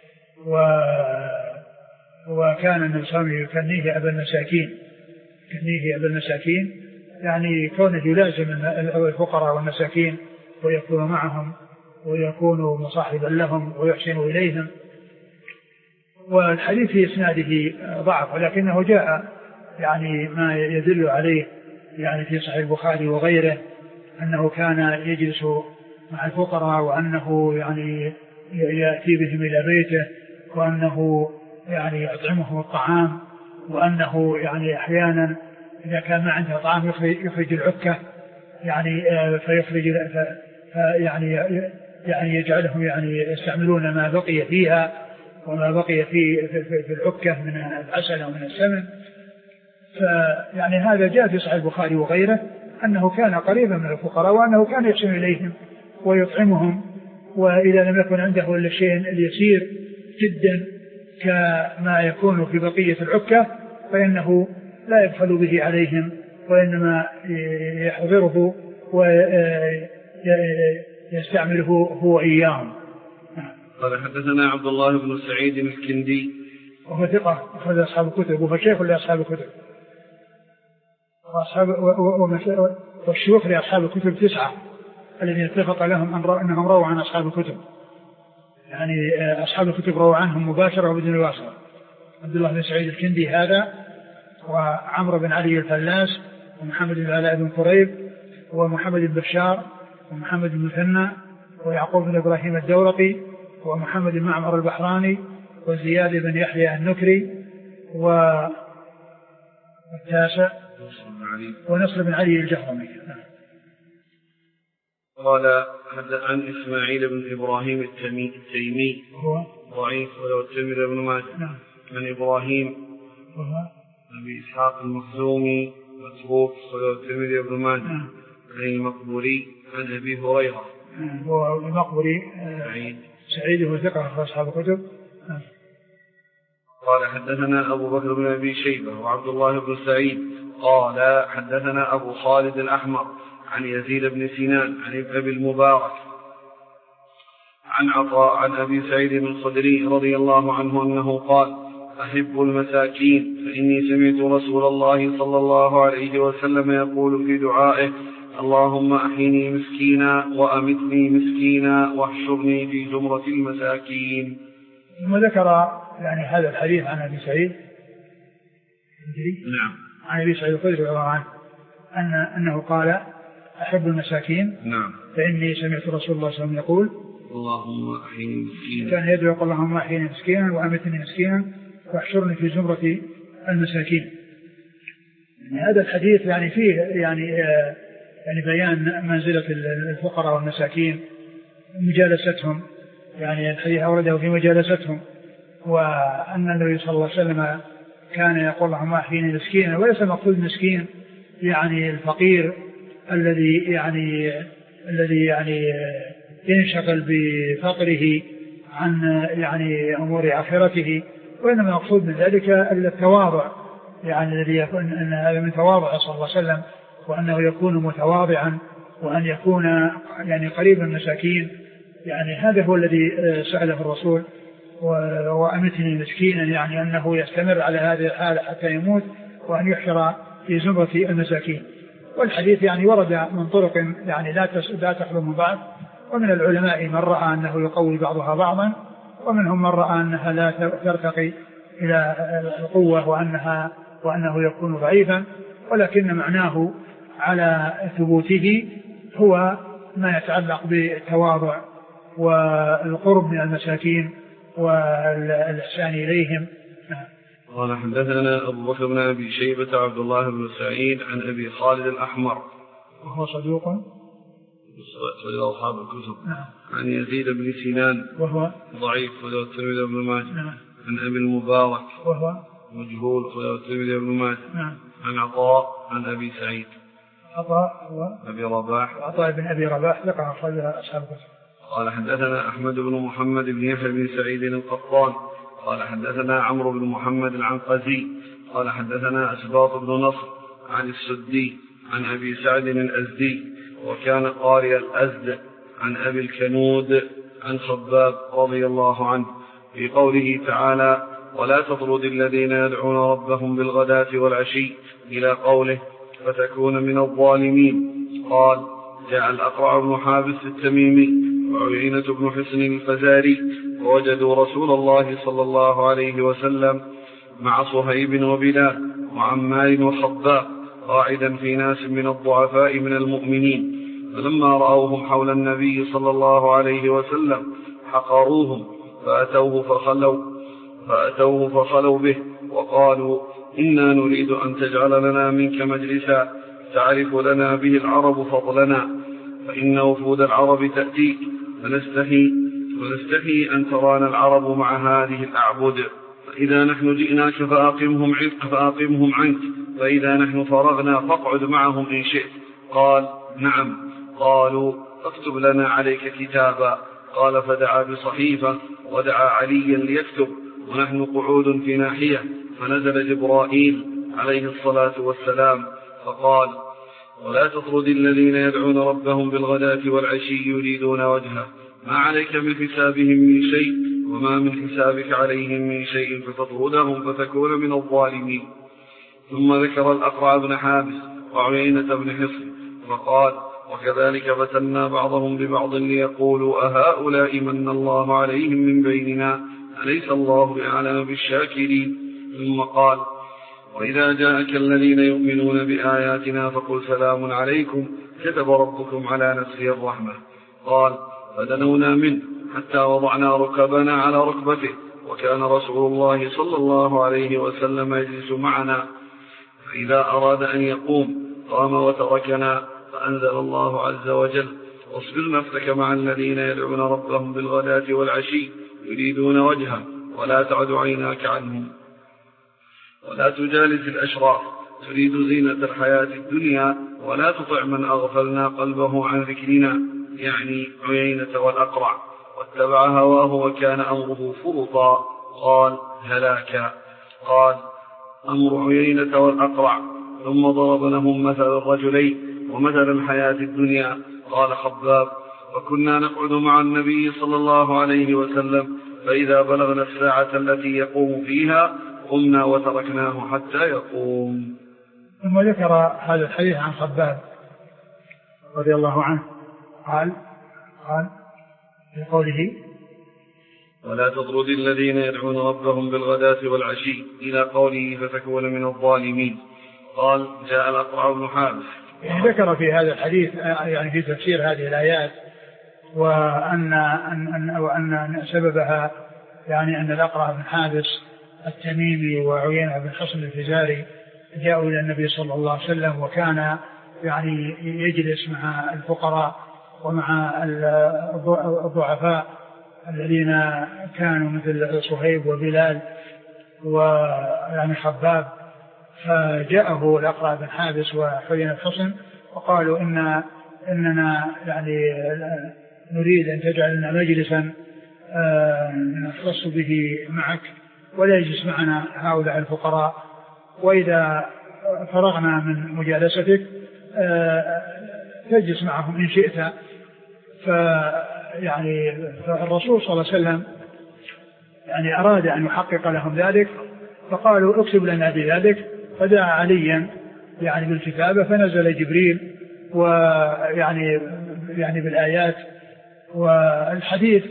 وكان النبي صلى الله عليه وسلم يكنيه أبا المساكين، يكنيه أبا المساكين، يعني كونه يلازم الفقراء والمساكين ويكون معهم ويكون مصاحبا لهم ويحسن إليهم. والحديث في إسناده ضعف، ولكنه جاء يعني ما يدل عليه يعني في صحيح البخاري وغيره أنه كان يجلس مع الفقراء، وأنه يعني يأتي بهم إلى بيته، وأنه يعني يطعمهم الطعام، وأنه يعني أحيانا إذا كان ما عنده طعام يخرج العكة يعني فيخرج يعني يجعلهم يعني يستعملون ما بقي فيها وما بقي في العكة من العسل ومن السمن. فيعني هذا جاء في صحيح البخاري وغيره أنه كان قريبا من الفقراء، وأنه كان يحسن إليهم ويطعمهم، وإذا لم يكن عنده إلا الشيء اليسير جدا كما يكون في بقية العكة فإنه لا يبخل به عليهم، وإنما يحضره ويستعمله هو إياهم. قال حدثنا عبد الله بن سعيد الكندي وهو ثقة أخرج أصحاب الكتب، وهو شيخ لأصحاب الكتب، والشيوخ لأصحاب الكتب 9 الذين اتفق لهم أنهم رووا عن أصحاب الكتب، يعني أصحاب الكتب رووا عنهم مباشرة وبدون واسطة. عبد الله بن سعيد الكندي هذا، وعمرو بن علي الفلاس، ومحمد بن علاء بن قريب، ومحمد بن بشار، ومحمد بن مثنى، ويعقوب بن إبراهيم الدورقي، ومحمد بن معمر البحراني، وزياد بن يحيى النكري، والتاسع ونصر بن علي الجهرمي. قال عن إسماعيل بن إبراهيم التيمي هو ضعيف ولو الترمذي بن ماجه. عن إبراهيم أبي إسحاق المخزومي متروك ولو الترمذي بن ماجه. عن المقبوري عن أبي هريرة. هو المقبوري سعيد هو ثقة في أصحاب الكتب. قال حدثنا أبو بكر بن أبي شيبة وعبد الله بن سعيد قال حدثنا أبو خالد الأحمر عن يزيد بن سنان عن أبي المبارك عن عطاء عن أبي سعيد الخدري رضي الله عنه أنه قال أحب المساكين فإني سمعت رسول الله صلى الله عليه وسلم يقول في دعائه اللهم أحيني مسكينا وأمتني مسكينا واحشرني في زمرة المساكين. ثم ذكر يعني هذا الحديث عن أبي سعيد عن أبي سعيد الخدري رضي الله عنه أنه قال أحب المساكين فإني سمعت رسول الله صلى الله عليه وسلم يقول اللهم أحيني مسكينا، كان يدعو اللهم أحيني مسكينا وأمتني مسكينا واحشرني في زمرة المساكين. يعني هذا الحديث يعني فيه يعني بيان منزلة الفقراء والمساكين، مجالستهم، يعني الحديث أورده في مجالستهم، وأن النبي صلى الله عليه وسلم كان يقول اللهم أحيني مسكينا، وليس المقصود مسكين يعني الفقير الذي يعني ينشغل بفقره عن يعني أمور آخرته، وإنما المقصود من ذلك التواضع، يعني الذي يكون أن هذا من تواضع صلى الله عليه وسلم، وأنه يكون متواضعا، وأن يكون يعني قريبا المساكين. يعني هذا هو الذي سأله الرسول وأمتني مسكينا، يعني أنه يستمر على هذه الحالة حتى يموت، وأن يحشر في زمرة المساكين. والحديث يعني ورد من طرق يعني لا تخلو من بعض، ومن العلماء من رأى أنه يقوي بعضها بعضا، ومنهم من رأى أنها لا ترتقي إلى القوة وأنه يكون ضعيفا، ولكن معناه على ثبوته هو ما يتعلق بالتواضع والقرب من المساكين والإحسان إليهم. قال حدثنا أبو بكر بن أبي شيبة عبد الله بن سعيد عن أبي خالد الأحمر وهو صدوق وله أصحاب الكتب. عن يزيد بن سنان وهو ضعيف وله الترمذي بن ماجه. عن أبي المبارك وهو مجهول وله الترمذي بن ماجه. عن عطاء عن أبي سعيد. عطاء هو أبي رباح. عطاء بن أبي رباح ذكر أخرجها أصحاب الكتب. قال حدثنا أحمد بن محمد بن يحيى بن سعيد القطان قال حدثنا عمرو بن محمد العنقزي قال حدثنا أسباط بن نصر عن السدي عن أبي سعد الأزدي وكان قارئ الأزد عن أبي الكنود عن خباب رضي الله عنه في قوله تعالى ولا تطرد الذين يدعون ربهم بالغداة والعشي إلى قوله فتكون من الظالمين. قال جاء الأقرع بن حابس التميمي وعيينة بن حصن الفزاري ووجدوا رسول الله صلى الله عليه وسلم مع صهيب وبلال وعمار وخباب قاعدا في ناس من الضعفاء من المؤمنين فلما رأوهم حول النبي صلى الله عليه وسلم حقروهم فأتوه فخلوا به وقالوا إنا نريد أن تجعل لنا منك مجلسا تعرف لنا به العرب فضلنا فإن وفود العرب تأتيك ونستحي أن ترانا العرب مع هذه الأعبد فإذا نحن جئناك فأقمهم عنك فإذا نحن فرغنا فاقعد معهم إن شئت. قال نعم. قالوا اكتب لنا عليك كتابا. قال فدعا بصحيفة ودعا عليا ليكتب ونحن قعود في ناحية فنزل جبرائيل عليه الصلاة والسلام فقال ولا تطرد الذين يدعون ربهم بالغداة والعشي يريدون وجهه ما عليك من حسابهم من شيء وما من حسابك عليهم من شيء فتطردهم فتكون من الظالمين. ثم ذكر الأقرع بن حابس وعيينة بن حصن وقال وكذلك فتنا بعضهم ببعض ليقولوا أهؤلاء من الله عليهم من بيننا أليس الله بأعلم بالشاكرين. ثم قال وإذا جاءك الذين يؤمنون بآياتنا فقل سلام عليكم كتب ربكم على نفسه الرحمة. قال فدنونا منه حتى وضعنا ركبنا على ركبته وكان رسول الله صلى الله عليه وسلم يجلس معنا فإذا أراد أن يقوم قام وتركنا فأنزل الله عز وجل واصبر نفسك مع الذين يدعون ربهم بالغداة والعشي يريدون وجهه ولا تعد عيناك عنهم ولا تجالس الأشرار تريد زينة الحياة الدنيا ولا تطع من أغفلنا قلبه عن ذكرنا يعني عيينة والأقرع واتبع هواه وكان أمره فرطا. قال هلاكا. قال أمر عيينة والأقرع ثم ضرب لهم مثل الرجلين ومثل الحياة الدنيا. قال خباب وكنا نقعد مع النبي صلى الله عليه وسلم فإذا بلغنا الساعة التي يقوم فيها قمنا وتركناه حتى يقوم. ثم ذكر هذا الحديث عن خباب رضي الله عنه قال في قوله ولا تطرد الذين يدعون ربهم بالغداة والعشي إلى قوله فتكون من الظالمين. قال جاء الأقرع بن حابس ذكر في هذا الحديث يعني في تفسير هذه الآيات وأن سببها يعني أن الأقرع بن حابس التميمي وعيينة بن حصن الفزاري جاءوا إلى النبي صلى الله عليه وسلم وكان يعني يجلس مع الفقراء ومع الضعفاء الذين كانوا مثل صهيب وبلال ويعني خباب فجاءه الأقرع بن حابس وعيينة بن حصن وقالوا إننا يعني نريد أن تجعل لنا مجلسا نختص به معك ولا يجلس معنا هؤلاء الفقراء وإذا فرغنا من مجالستك تجلس معهم إن شئت. فالرسول صلى الله عليه وسلم يعني أراد أن يحقق لهم ذلك فقالوا اكتب لنا بذلك فدعا عليا يعني بالكتابة فنزل جبريل ويعني بالآيات. والحديث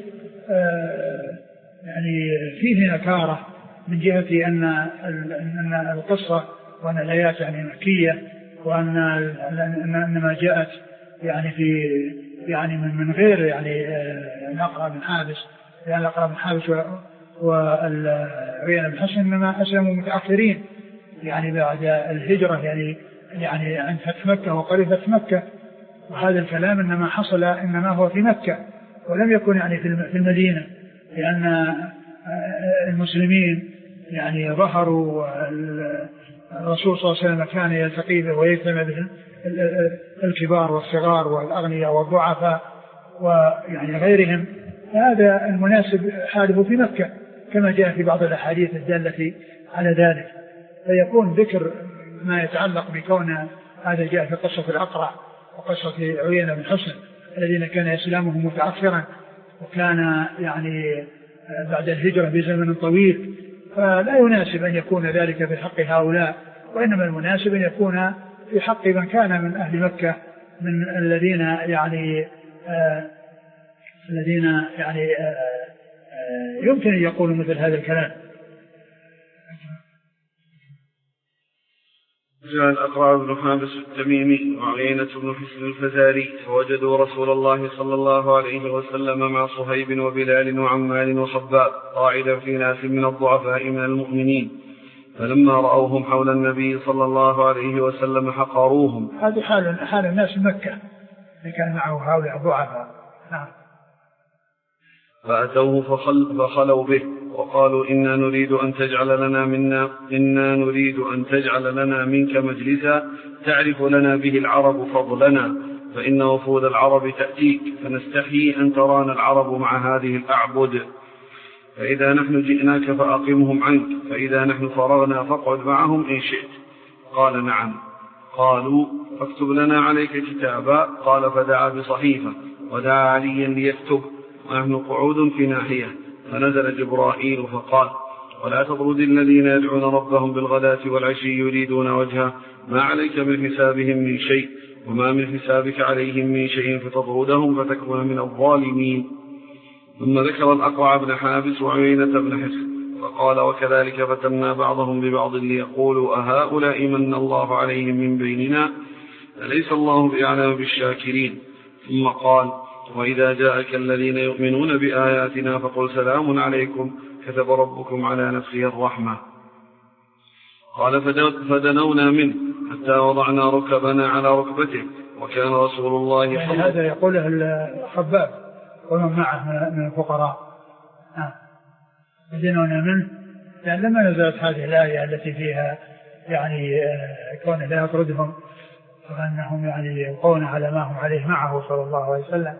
يعني فيه نكارة من جهة أن القصة وأن الآيات يعني مكية، وأن ما جاءت يعني في يعني من غير يعني الأقرع بن حابس، يعني الأقرع بن حابس وعيينة بن حصن إنما أسلموا متأخرين يعني بعد الهجرة، يعني عند فتح مكة وقريب فتح مكة، وهذا الكلام إنما هو في مكة ولم يكن يعني في المدينة، لأن المسلمين يعني ظهروا، الرسول صلى الله عليه وسلم كان يلتقي به ويجتمع به الكبار والصغار والأغنياء والضعفاء ويعني غيرهم، هذا المناسب حاله في مكة كما جاء في بعض الأحاديث الدالة على ذلك. فيكون ذكر ما يتعلق بكون هذا جاء في قصة الأقرع وقصة عيينة بن حصن الذين كان إسلامهم متأخرا وكان يعني بعد الهجرة بزمن طويل، فلا يناسب أن يكون ذلك في حق هؤلاء، وإنما المناسب أن يكون في حق من كان من أهل مكة من الذين يعني يمكن أن يقولوا مثل هذا الكلام. جاء الأقرع بن حابس التميمي وعيينة بن حصن الفزاري فوجدوا رسول الله صلى الله عليه وسلم مع صهيب وبلال وعمال وخباب قاعدا في ناس من الضعفاء من المؤمنين، فلما رأوهم حول النبي صلى الله عليه وسلم حقروهم. هذه حال الناس في مكة اللي كان معه هؤلاء الضعفاء. نعم. فأتوه فخلوا به وقالوا إنا نريد أن تجعل لنا منك مجلسا تعرف لنا به العرب فضلنا، فإن وفود العرب تأتيك فنستحيي أن ترانا العرب مع هذه الأعبد، فإذا نحن جئناك فأقمهم عنك، فإذا نحن فرغنا فاقعد معهم إن شئت. قال نعم. قالوا فاكتب لنا عليك كتابا. قال فدعا بصحيفة ودعا عليا ليكتب ونحن قعود في ناحية، فنزل جبرائيل فقال ولا تطرد الذين يدعون ربهم بالغداة والعشي يريدون وجهه ما عليك من حسابهم من شيء وما من حسابك عليهم من شيء فتطردهم فتكون من الظالمين. ثم ذكر الأقرع بن حابس وعيينة بن حصن فقال وكذلك فتنا بعضهم ببعض ليقولوا أهؤلاء من الله عليهم من بيننا أليس الله بأعلم بالشاكرين. ثم قال وإذا جاءك الذين يؤمنون بآياتنا فقل سلام عليكم كتب ربكم على نفسه الرحمة. قال فدنونا منه حتى وضعنا ركبنا على ركبته وكان رسول الله يعني هذا يقوله الخباب ومن معه من الفقراء. فدنونا منه يعني لما نزلت هذه الآية التي فيها يعني كون لا يطردهم وأنهم يعني يبقون على ما هم عليه معه صلى الله عليه وسلم.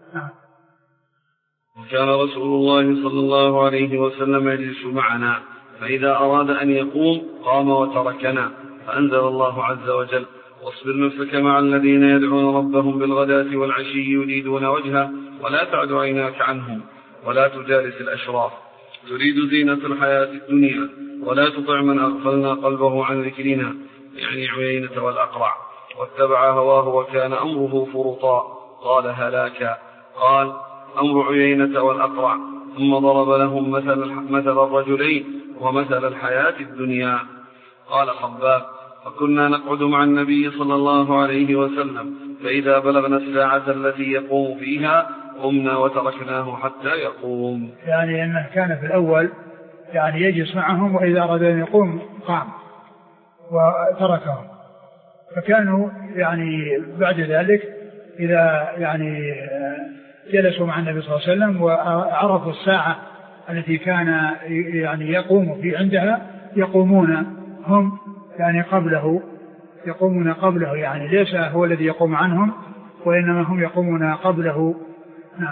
وكان رسول الله صلى الله عليه وسلم يجلس معنا فإذا أراد أن يقوم قام وتركنا، فأنزل الله عز وجل واصبر نفسك مع الذين يدعون ربهم بالغداة والعشي يريدون وجهه ولا تعد عيناك عنهم ولا تجالس الأشراف تريد زينة الحياة الدنيا ولا تطع من أغفلنا قلبه عن ذكرنا يعني عيينة والأقرع واتبع هواه وكان أمره فرطا. قال هلاكا. قال أمر عيينة والأقرع. ثم ضرب لهم مثل الرجلين ومثل الحياة الدنيا. قال خباب فكنا نقعد مع النبي صلى الله عليه وسلم فإذا بلغنا الساعة التي يقوم فيها قمنا وتركناه حتى يقوم. يعني أنه كان في الأول يعني يجلس معهم وإذا أراد أن يقوم قام وتركهم، فكانوا يعني بعد ذلك إذا يعني جلسوا مع النبي صلى الله عليه وسلم وعرفوا الساعة التي كان يعني يقوم في عندها يقومون هم يعني يقومون قبله يعني ليس هو الذي يقوم عنهم وإنما هم يقومون قبله. نعم.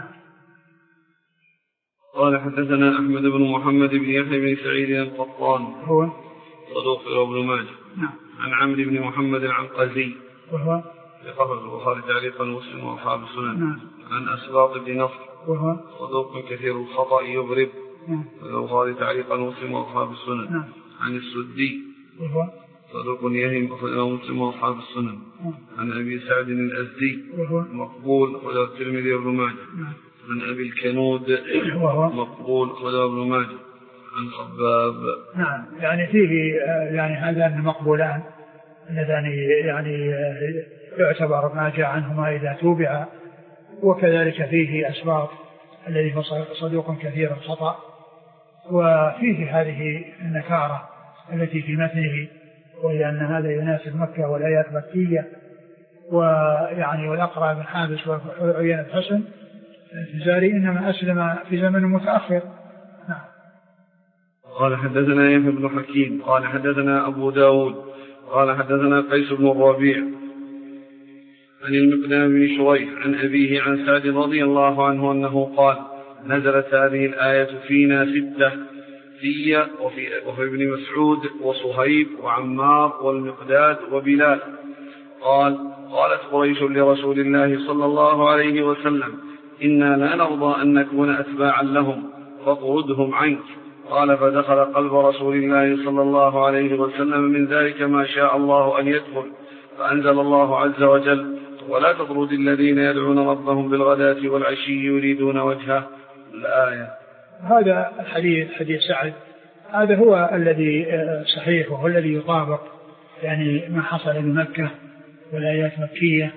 قال حدثنا أحمد بن محمد بن يحيى بن سعيد القطان هو صدوق ابن ماجه. نعم. عن عمرو بن محمد العنقزي وهو لقفل البخاري تعليقا مسلم وأصحاب السنن. نعم. عن أسباط بن نصر وهو صدوق كثير الخطأ يضرب. نعم. البخاري تعليقا مسلم وأصحاب السنن. نعم. عن السدي وهو صدوق يهم مسلم وأصحاب السنن. نعم. عن أبي سعد الأزدي وهو مقبول وله الترمذي وابن ماجه. نعم. عن أبي الكنود وهو مقبول وله ابن ماجه. عن خباب. نعم، يعني فيه يعني هذان المقبولان اللذان يعني يعتبر ما جاء عنهما إذا توبع، وكذلك فيه أسباط الذي هو صدوق كثير الخطأ، وفيه هذه النكارة التي في متنه، وهي أن هذا يناسب مكة والآيات مكية، ويعني والأقرع بن حابس وعيينة بن حصن الفزاري إنما أسلم في زمن متأخر. نعم. قال حدثنا يحيى بن حكيم قال حدثنا أبو داود قال حدثنا قيس بن الربيع عن المقدام بن شريح عن أبيه عن سعد رضي الله عنه أنه قال نزلت هذه الآية فينا 6 في وفي ابن مسعود وصهيب وعمار والمقداد وبلال. قالت قريش لرسول الله صلى الله عليه وسلم إنا لا نرضى أن نكون أتباعا لهم فاطردهم عنك. قال فدخل قلب رسول الله صلى الله عليه وسلم من ذلك ما شاء الله أن يدخل، فأنزل الله عز وجل ولا تطرد الذين يدعون ربهم بالغداة والعشي يريدون وجهه الآية. هذا الحديث حديث سعد هذا هو الذي صحيح وهو الذي يطابق يعني ما حصل بمكة والآيات مكية.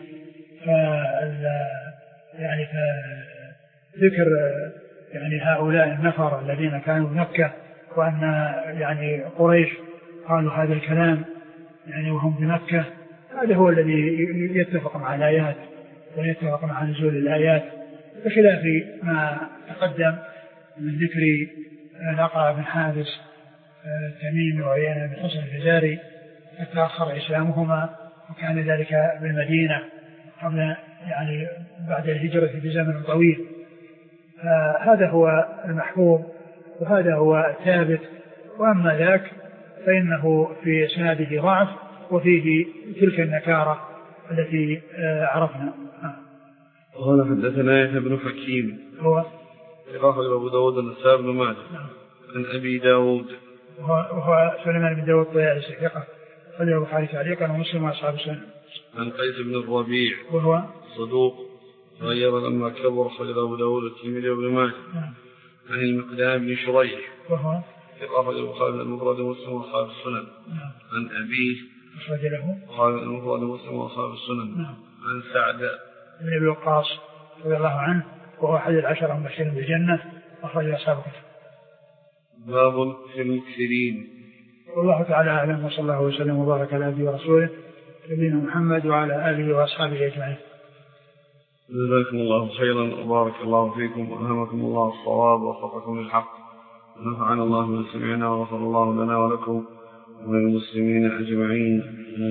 يعني فذكر يعني هؤلاء النفر الذين كانوا بمكة وأن يعني قريش قالوا هذا الكلام يعني وهم بمكة، هذا هو الذي يتفق مع الآيات ويتفق مع نزول الآيات، بخلاف ما تقدم من ذكر الأقرع بن حابس تميم وعيينة بن حصن الفزاري تأخر إسلامهما، وكان ذلك بالمدينة قبل يعني بعد الهجرة بزمن طويل. هذا هو المحفوظ وهذا هو الثابت، وأما ذاك فإنه في إسناده ضعف وفيه تلك النكارة التي عرفنا. قال حدثنا يحيى بن حكيم هو أخرج أبو داود النسائي بن ماجه عن أبي داود وهو سليمان بن داود الطيالسي ثقة أخرجه البخاري تعليقا ومسلم وأصحاب السنن. عن قيس بن الربيع وهو صدوق غير لما كبر أخرج أبو داود الترمذي وابن ماجه. عن المقدام بن شريح وهو أخرج البخاري المفرد ومسلم وأصحاب السنن. عن أبيه أخرج له البخاري المفرد ومسلم وأصحاب السنن. عن سعد بن أبي وقاص رضي الله عنه وهو أحد العشرة المبشرين بالجنة أخرج أصحاب الكتب. باب في المكثرين. والله تعالى أعلم، وصلى الله وسلم وبارك على عبده ورسوله نبينا محمد وعلى آله وأصحابه أجمعين. جزاكم الله خيرا وبارك الله فيكم وألهمكم الله الصواب ووفقكم للحق، ونفعنا الله من سمعنا وغفر الله لنا ولكم وللمسلمين أجمعين.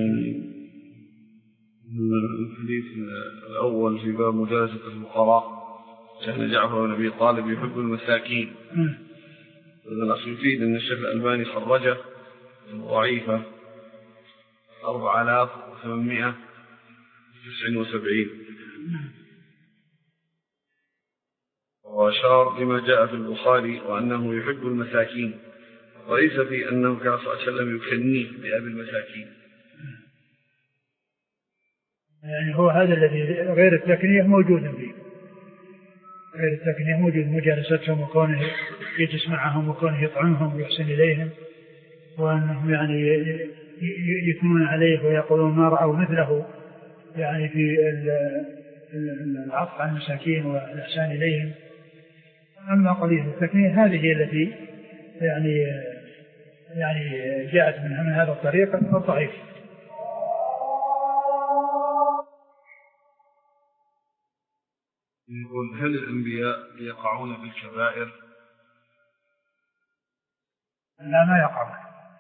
الحديث الأول في باب مجالسة الفقراء، كان جعفر بن أبي طالب يحب المساكين. الأصل يفيد أن الشيخ الألباني خرجه ضعيفة 4879 وأشار لما جاء في البخاري وأنه يحب المساكين، وليس في أنه كان صلى الله عليه وسلم يكنيه بأبي المساكين. يعني هو هذا الذي غير التكنية موجود فيه، غير التكنية موجود مجالستهم وكونه يجلس معهم وكونه يطعمهم ويحسن إليهم، وأنهم يعني يثنون عليه ويقولون ما رأوا مثله يعني في العطف عن المساكين والإحسان إليهم. أما قضية التكنية هذه التي يعني جاءت من هذا الطريق الضعيف. يقول هل الأنبياء يقعون في الكبائر؟ لا، ما يقعون،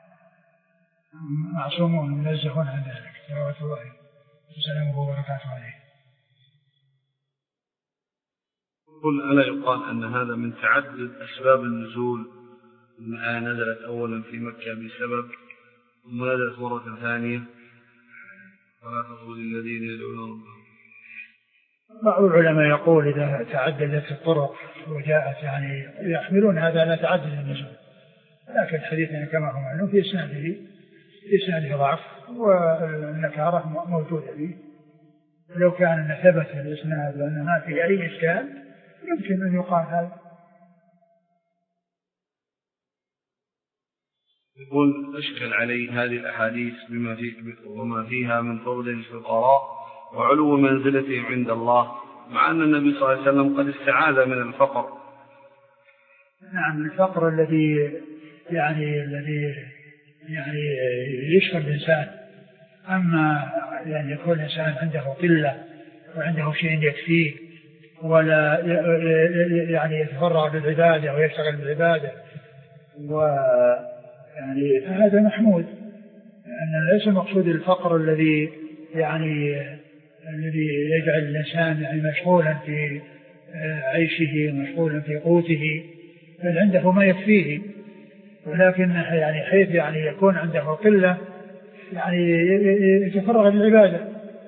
معصومون منزهون عن ذلك، صلوات الله وسلامه وبركاته عليه. قل ألا يقال أن هذا من تعدد أسباب النزول، الآية نزلت أولا في مكة بسبب ثم نزلت مرة ثانية ولا تطرد الذين يدعون ربهم. بعض العلماء يقول إذا تعددت الطرق وجاءت يعني يحملون هذا على تعدد النزول، لكن الحديث كما هو معلوم في إسناده ضعف والنكارة موجودة فيه. لو كان ثبت الإسناد وأن ما في أي إشكال يمكن أن يقال هذا. يقول أشكل علي هذه الأحاديث وما فيها من فضل الفقراء وعلو منزلتهم عند الله، مع أن النبي صلى الله عليه وسلم قد استعاذ من الفقر. نعم، الفقر الذي يشفى الإنسان. أما يعني يكون الإنسان عنده قلة وعنده شيء يكفيه ولا يعني يتفرغ للعبادة ويشتغل بالعبادة، ويعني هذا محمود، لأن ليس المقصود الفقر الذي يجعل الإنسان يعني مشغولا في عيشه ومشغولا في قوته، بل عنده ما يكفيه، ولكن يعني حيث يعني يكون عنده قلة يعني يتفرغ للعبادة.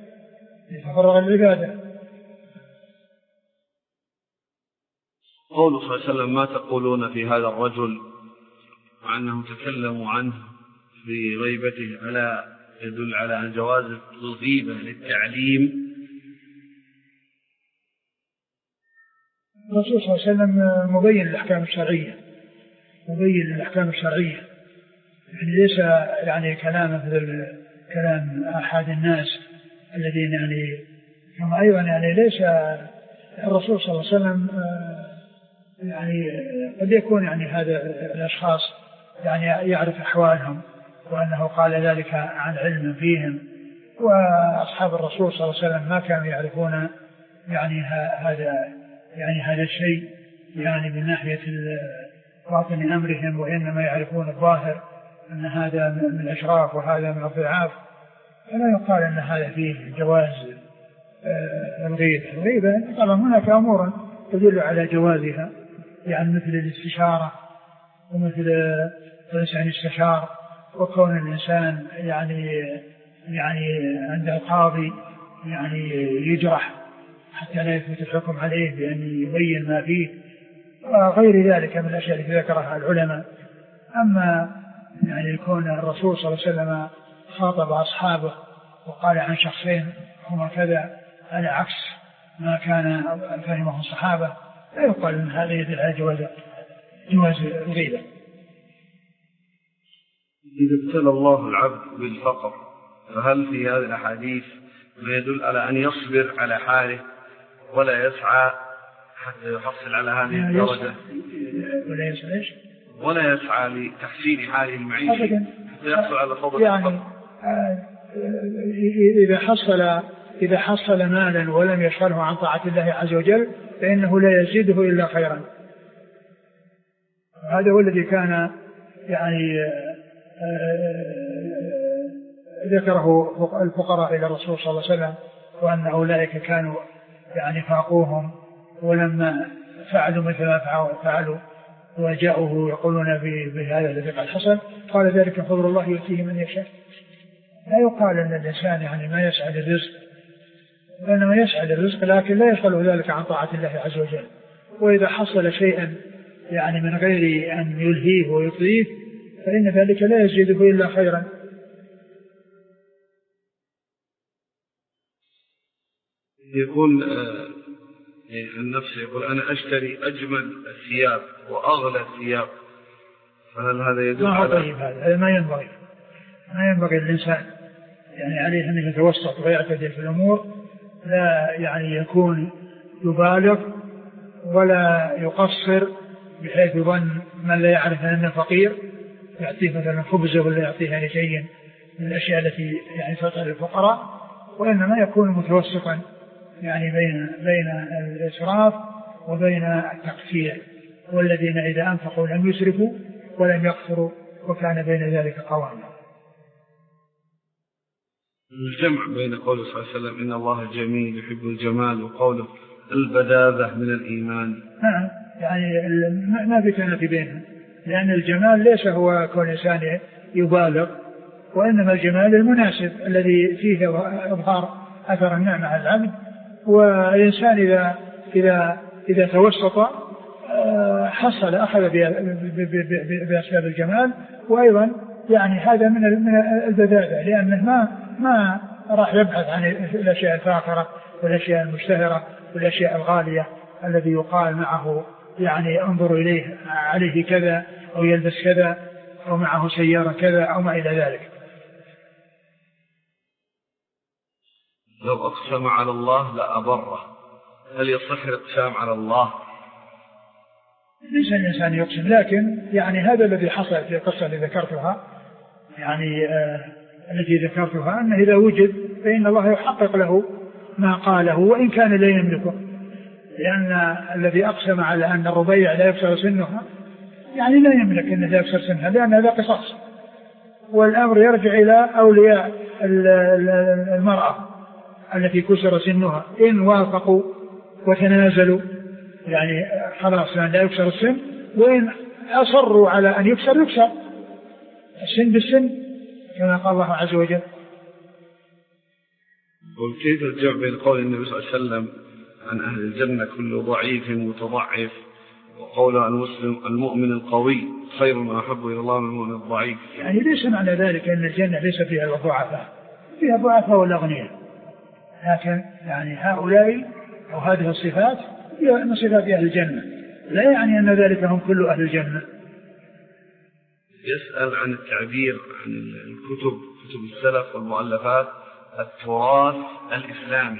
قوله صلى الله عليه وسلم ما تقولون في هذا الرجل، مع أنهم تكلموا عنه في غيبته، ألا يدل على أن جواز الغيبة للتعليم؟ الرسول صلى الله عليه وسلم مبين للأحكام الشرعية، يعني ليس يعني كلام مثل كلام أحد الناس الذين يعني ثم أيضا يعني ليس الرسول صلى الله عليه وسلم يعني قد يكون يعني هذا الأشخاص يعني يعرف أحوالهم وأنه قال ذلك عن علم فيهم، وأصحاب الرسول صلى الله عليه وسلم ما كانوا يعرفون يعني هذا الشيء يعني من ناحية باطن أمرهم، وإنما يعرفون الظاهر أن هذا من الأشراف وهذا من الضعاف، فلا يقال أن هذا فيه جواز الغيبة. طبعا هناك أمور تدل على جوازها، يعني مثل الاستشارة ومثل الإنسان يستشار، وكون الإنسان يعني عند القاضي يعني يجرح حتى لا يثبت الحكم عليه بأن يبين ما فيه وغير ذلك من الأشياء التي ذكرها العلماء. أما يعني يكون الرسول صلى الله عليه وسلم خاطب أصحابه وقال عن شخصين هما كذا على عكس ما كان فهمه الصحابة، لا يقال أن هذا يدل على جواز الغيبة. إذا ابتلى الله العبد بالفقر، فهل في هذه الأحاديث ما يدل على أن يصبر على حاله ولا يسعى حتى يحصل على هذه الدرجة؟ ولا يسعى لتحسين حاله المعيشي حتى يحصل على فضل يعني إذا حصل مالا ولم يشغله عن طاعة الله عز وجل فإنه لا يزيده إلا خيرا. هذا هو الذي كان يعني ذكره الفقراء إلى الرسول صلى الله عليه وسلم، وأن أولئك كانوا يعني فاقوهم، ولما فعلوا مثل ما فعلوا وجاءوه يقولون بهذا الذي قد حصل قال ذلك فضل الله يؤتيه من يشاء. لا يقال أن الإنسان يعني ما يسعى للرزق، وإنما يسعى للرزق لكن لا يشغله ذلك عن طاعة الله عز وجل. وإذا حصل شيئا يعني من غير أن يلهيه ويطيف فإن ذلك لا يزيده إلا خيرا. يقول النفس يقول أنا أشتري أجمل الثياب وأغلى الثياب، فهل هذا يدل على طيب؟ هذا ما ينبغي الإنسان يعني عليه أن يتوسط ويعتدل في الأمور، لا يعني يكون يبالغ ولا يقصر بحيث يظن من لا يعرف أنه فقير يعطيه مثلا خبزه ولا يعطيه يعني شيء من الأشياء التي يعني تطهر الفقراء، وإنما يكون متوسطا يعني بين الإسراف وبين التقصير، والذين إذا أنفقوا لم يسرفوا ولم يقصروا وكان بين ذلك قواما. الجمع بين قوله صلى الله عليه وسلم إن الله جميل يحب الجمال وقوله البذاذة من الإيمان، يعني ما في تنافي بينهم، لأن الجمال ليس هو كون إنسان يبالغ، وإنما الجمال المناسب الذي فيه إظهار أثر النعمة على العبد. والإنسان إذا توسط حصل أخذ بأسباب الجمال، وأيضا يعني هذا من البذاذة، لأنه ما راح يبحث عن الأشياء الفاخرة والأشياء المشتهرة والأشياء الغالية الذي يقال معه يعني انظر إليه عليه كذا أو يلبس كذا أو معه سيارة كذا أو ما إلى ذلك. لو أقسم على الله لأبره، هل يصح الإقسام على الله؟ ليس الإنسان يقسم، لكن يعني هذا الذي حصل في القصة التي ذكرتها، يعني التي ذكرتها، أنه إذا وجد فإن الله يحقق له ما قاله وإن كان لا يملكه، لأن الذي أقسم على أن الربيع لا يكسر سنها يعني لا يملك أنه لا يكسر سنها، لأن هذا قصاص، والأمر يرجع إلى أولياء المرأة التي كسر سنها، إن وافقوا وتنازلوا يعني خلاص لا يكسر السن، وإن أصروا على أن يكسر السن بالسن كما قال الله عز وجل. وكيف الجمع بين قول النبي صلى الله عليه وسلم عن أهل الجنة كل ضعيف متضعف، وقول المؤمن القوي خير ما أحب إلى الله من المؤمن الضعيف؟ يعني ليس معنى ذلك أن الجنة ليس فيها الضعفاء، فيها ضعفاء والأغنياء، لكن يعني هؤلاء أو هذه الصفات هي من صفات أهل الجنة، لا يعني أن ذلك هم كل أهل الجنة. يسأل عن التعبير عن الكتب، كتب السلف والمؤلفات، التراث الإسلامي.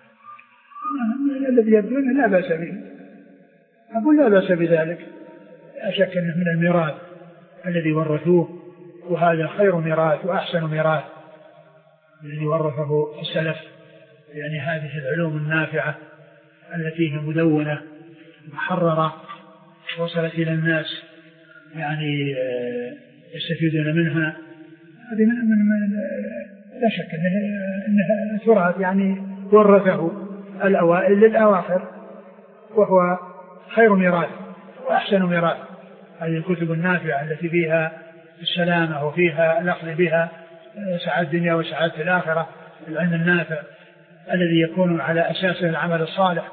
الذي يبدو أنه لا بأس به، أقول لا بأس بذلك، لا شك أنه من الميراث الذي ورثوه، وهذا خير ميراث وأحسن ميراث الذي ورثه السلف، يعني هذه العلوم النافعة التي هي مدونة محررة وصلت إلى الناس يعني يستفيدون منها، هذه من لا شك أنها تراث يعني ورثه الأوائل للأواخر، وهو خير ميراث وأحسن ميراث. هذه الكتب النافعة التي فيها السلامة وفيها الأخذ بها سعادة الدنيا وسعادة الآخرة، العلم النافع الذي يكون على أساسه العمل الصالح،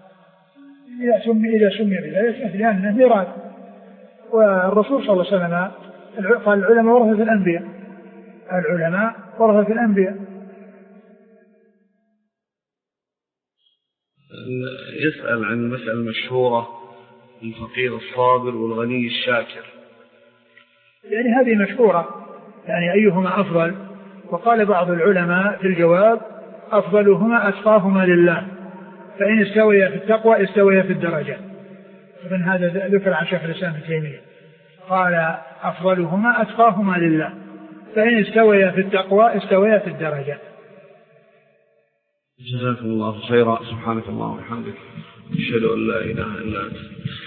إذا سمي بذلك لأنه ميراث. والرسول صلى الله عليه وسلم قال العلماء ورثة الأنبياء، العلماء ورثة الأنبياء. يسأل عن المسألة المشهورة الفقير الصابر والغني الشاكر. يعني هذه مشهورة، يعني أيهما أفضل؟ وقال بعض العلماء في الجواب أفضلهما أتقاهما لله، فإن استويا في التقوى استويا في الدرجة. فمن هذا ذكر عن شيخ الإسلام ابن تيمية، قال أفضلهما أتقاهما لله، فإن استويا في التقوى استويا في الدرجة. جزاكم الله خيرا، سبحانك اللهم وبحمدك، أشهد أن لا إله إلا أنت.